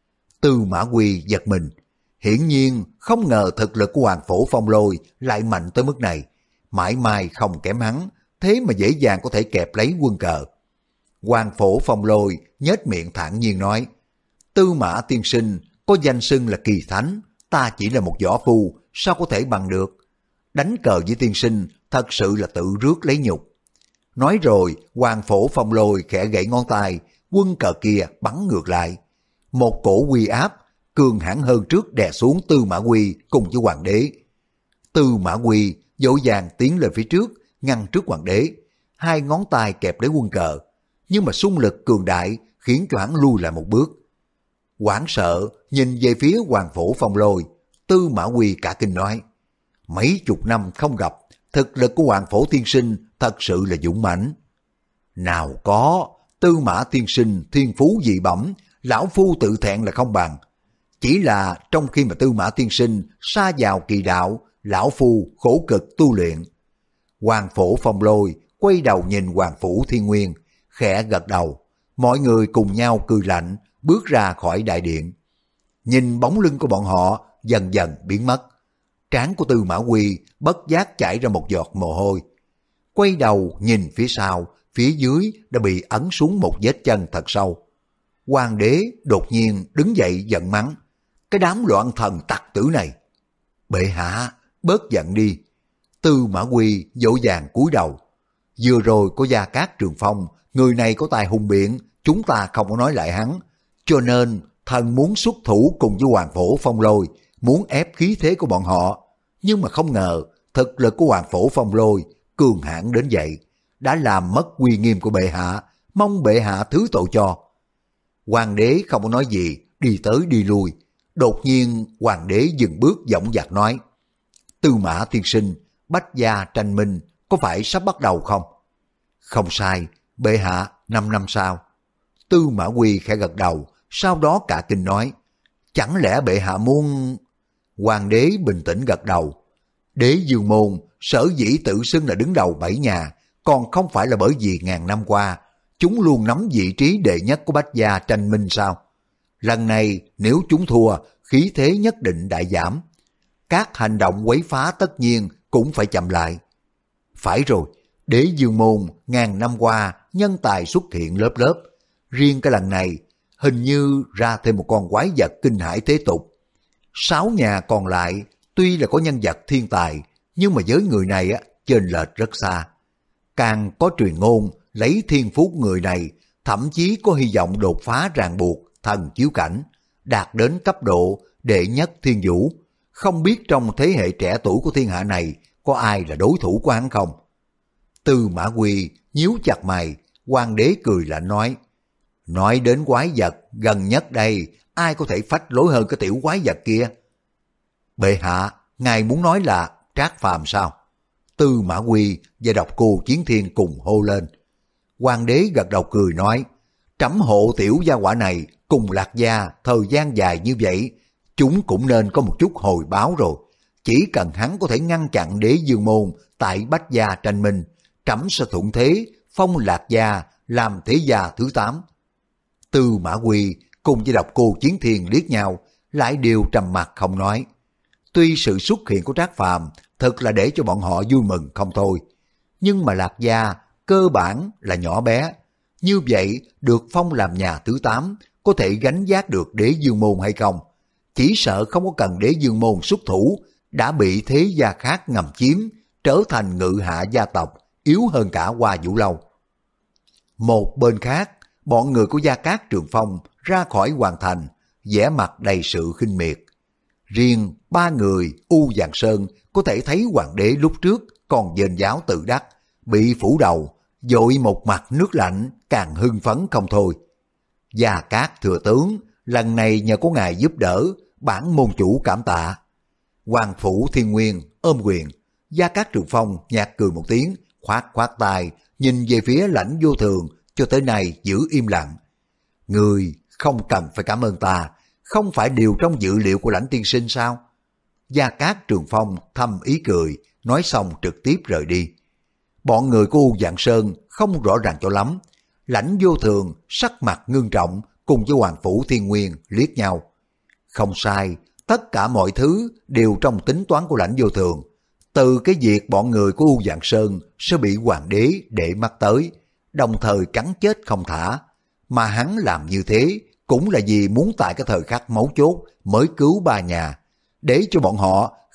Tư Mã Quy giật mình, hiển nhiên không ngờ thực lực của Hoàng Phổ Phong Lôi lại mạnh tới mức này, mãi mai không kém hắn, thế mà dễ dàng có thể kẹp lấy quân cờ. Hoàng Phổ Phong Lôi nhếch miệng thản nhiên nói, Tư Mã tiên sinh có danh xưng là kỳ thánh, ta chỉ là một võ phu, sao có thể bằng được? đánh cờ với tiên sinh thật sự là tự rước lấy nhục. Nói rồi, Hoàng Phổ Phong Lôi khẽ gãy ngón tay, quân cờ kia bắn ngược lại. Một cổ uy áp cường hãn hơn trước đè xuống Tư Mã Quy cùng với hoàng đế. Tư Mã Quy dội vàng tiến lên phía trước, ngăn trước hoàng đế, hai ngón tay kẹp lấy quân cờ, nhưng mà xung lực cường đại khiến cho hắn lui lại một bước. Hoảng sợ nhìn về phía Hoàng Phổ Phong Lôi, Tư Mã Quy cả kinh nói: mấy chục năm không gặp, thực lực của Hoàng Phổ tiên sinh thật sự là dũng mãnh. Nào có, Tư Mã tiên sinh thiên phú dị bẩm, lão phu tự thẹn là không bằng. Chỉ là trong khi mà Tư Mã tiên sinh sa vào kỳ đạo, lão phu khổ cực tu luyện. Hoàng Phổ Phong Lôi quay đầu nhìn Hoàng Phủ Thiên Nguyên, khẽ gật đầu. Mọi người cùng nhau cười lạnh, bước ra khỏi đại điện. Nhìn bóng lưng của bọn họ dần dần biến mất. Trán của Tư Mã Quy bất giác chảy ra một giọt mồ hôi. Quay đầu nhìn phía sau, phía dưới đã bị ấn xuống một vết chân thật sâu. Hoàng đế đột nhiên đứng dậy giận mắng: cái đám loạn thần tặc tử này! Bệ hạ, bớt giận đi. Tư Mã Quy vội vàng cúi đầu. Vừa rồi có Gia Cát Trường Phong, người này có tài hùng biện, chúng ta không có nói lại hắn. Cho nên thần muốn xuất thủ cùng với Hoàng Phổ Phong Lôi, muốn ép khí thế của bọn họ. Nhưng mà không ngờ thực lực của Hoàng Phổ Phong Lôi cường hãn đến vậy, đã làm mất uy nghiêm của bệ hạ, mong bệ hạ thứ tội cho. Hoàng đế không có nói gì, đi tới đi lui. Đột nhiên hoàng đế dừng bước dõng dạc nói: Tư Mã tiên sinh, Bách gia tranh minh có phải sắp bắt đầu không? Không sai, bệ hạ, năm năm sau. Tư Mã Quy khẽ gật đầu, sau đó cả kinh nói: chẳng lẽ bệ hạ muốn... Hoàng đế bình tĩnh gật đầu. Đế Dương Môn sở dĩ tự xưng là đứng đầu bảy nhà, còn không phải là bởi vì ngàn năm qua chúng luôn nắm vị trí đệ nhất của Bách gia tranh minh sao? Lần này nếu chúng thua, khí thế nhất định đại giảm. Các hành động quấy phá tất nhiên cũng phải chậm lại. Phải rồi, Đế Dương Môn ngàn năm qua nhân tài xuất hiện lớp lớp. Riêng cái lần này hình như ra thêm một con quái vật kinh hải thế tục. Sáu nhà còn lại tuy là có nhân vật thiên tài, nhưng mà với người này á chênh lệch rất xa. Càng có truyền ngôn lấy thiên phú người này, thậm chí có hy vọng đột phá ràng buộc thần chiếu cảnh, đạt đến cấp độ đệ nhất thiên vũ. Không biết trong thế hệ trẻ tuổi của thiên hạ này có ai là đối thủ của hắn không? Tư Mã Quy nhíu chặt mày, hoàng đế cười lạnh nói: nói đến quái vật, gần nhất đây ai có thể phách lối hơn cái tiểu quái vật kia? Bệ hạ, ngài muốn nói là Trác Phàm sao? Tư Mã Quy và Độc Cô Chiến Thiên cùng hô lên. Hoàng đế gật đầu cười nói: trẫm hộ tiểu gia hỏa này cùng Lạc gia thời gian dài như vậy, chúng cũng nên có một chút hồi báo rồi. Chỉ cần hắn có thể ngăn chặn Đế Dương Môn tại Bách gia tranh minh, trẫm sẽ thuận thế phong Lạc gia làm thế gia thứ tám. Tư Mã Quy cùng với Độc Cô Chiến Thiên liếc nhau, lại đều trầm mặc không nói. Tuy sự xuất hiện của Trác Phàm thật là để cho bọn họ vui mừng không thôi, nhưng mà Lạc gia cơ bản là nhỏ bé. Như vậy được phong làm nhà thứ tám, có thể gánh vác được Đế Dương Môn hay không? Chỉ sợ không có cần Đế Dương Môn xuất thủ, đã bị thế gia khác ngầm chiếm, trở thành ngự hạ gia tộc, yếu hơn cả Hoa Vũ Lâu. Một bên khác, bọn người của Gia Cát Trường Phong ra khỏi hoàng thành, vẻ mặt đầy sự khinh miệt. Riêng ba người U Giàng Sơn có thể thấy hoàng đế lúc trước còn dền giáo tự đắc, bị phủ đầu, dội một mặt nước lạnh, càng hưng phấn không thôi. Gia Cát thừa tướng, lần này nhờ có ngài giúp đỡ, bản môn chủ cảm tạ. Hoàng Phủ Thiên Nguyên ôm quyền. Gia Cát Trường Phong nhạt cười một tiếng, khoát khoát tay, nhìn về phía Lãnh Vô Thường, cho tới nay giữ im lặng. Người không cần phải cảm ơn ta, không phải điều trong dự liệu của Lãnh tiên sinh sao? Gia Cát Trường Phong thầm ý cười, nói xong trực tiếp rời đi. Bọn người của U Dạng Sơn không rõ ràng cho lắm. Lãnh Vô Thường sắc mặt ngưng trọng cùng với Hoàng Phủ Thiên Nguyên liếc nhau. Không sai, tất cả mọi thứ đều trong tính toán của Lãnh Vô Thường. Từ cái việc bọn người của U Dạng Sơn sẽ bị hoàng đế để mắt tới, đồng thời cắn chết không thả. Mà hắn làm như thế cũng là vì muốn tại cái thời khắc mấu chốt mới cứu ba nhà, để cho bọn họ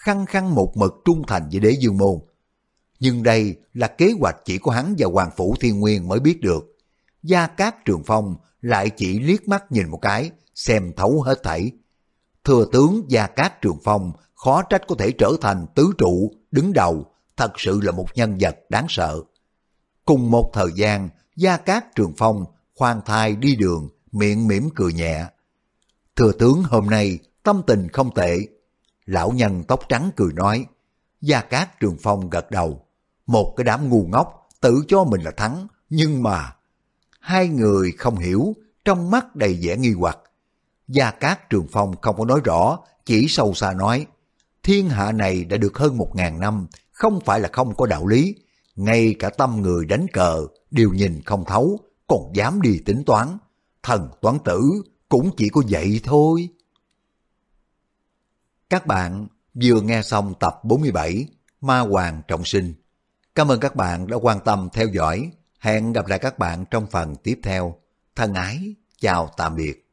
khăng khăng một mực trung thành với Đế Dương Môn. Nhưng đây là kế hoạch chỉ có hắn và Hoàng Phủ Thiên Nguyên mới biết được. Gia Cát Trường Phong lại chỉ liếc mắt nhìn một cái, xem thấu hết thảy. Thừa tướng Gia Cát Trường Phong khó trách có thể trở thành tứ trụ, đứng đầu, thật sự là một nhân vật đáng sợ. Cùng một thời gian, Gia Cát Trường Phong khoan thai đi đường, miệng mỉm cười nhẹ. Thừa tướng hôm nay tâm tình không tệ. Lão nhân tóc trắng cười nói. Gia Cát Trường Phong gật đầu. Một cái đám ngu ngốc tự cho mình là thắng, nhưng mà... Hai người không hiểu, trong mắt đầy vẻ nghi hoặc. Gia Cát Trường Phong không có nói rõ, chỉ sâu xa nói. Thiên hạ này đã được hơn một ngàn năm, không phải là không có đạo lý. Ngay cả tâm người đánh cờ đều nhìn không thấu, còn dám đi tính toán. Thần toán tử cũng chỉ có vậy thôi. Các bạn vừa nghe xong tập bốn mươi bảy Ma Hoàng Trọng Sinh. Cảm ơn các bạn đã quan tâm theo dõi. Hẹn gặp lại các bạn trong phần tiếp theo. Thân ái, chào tạm biệt.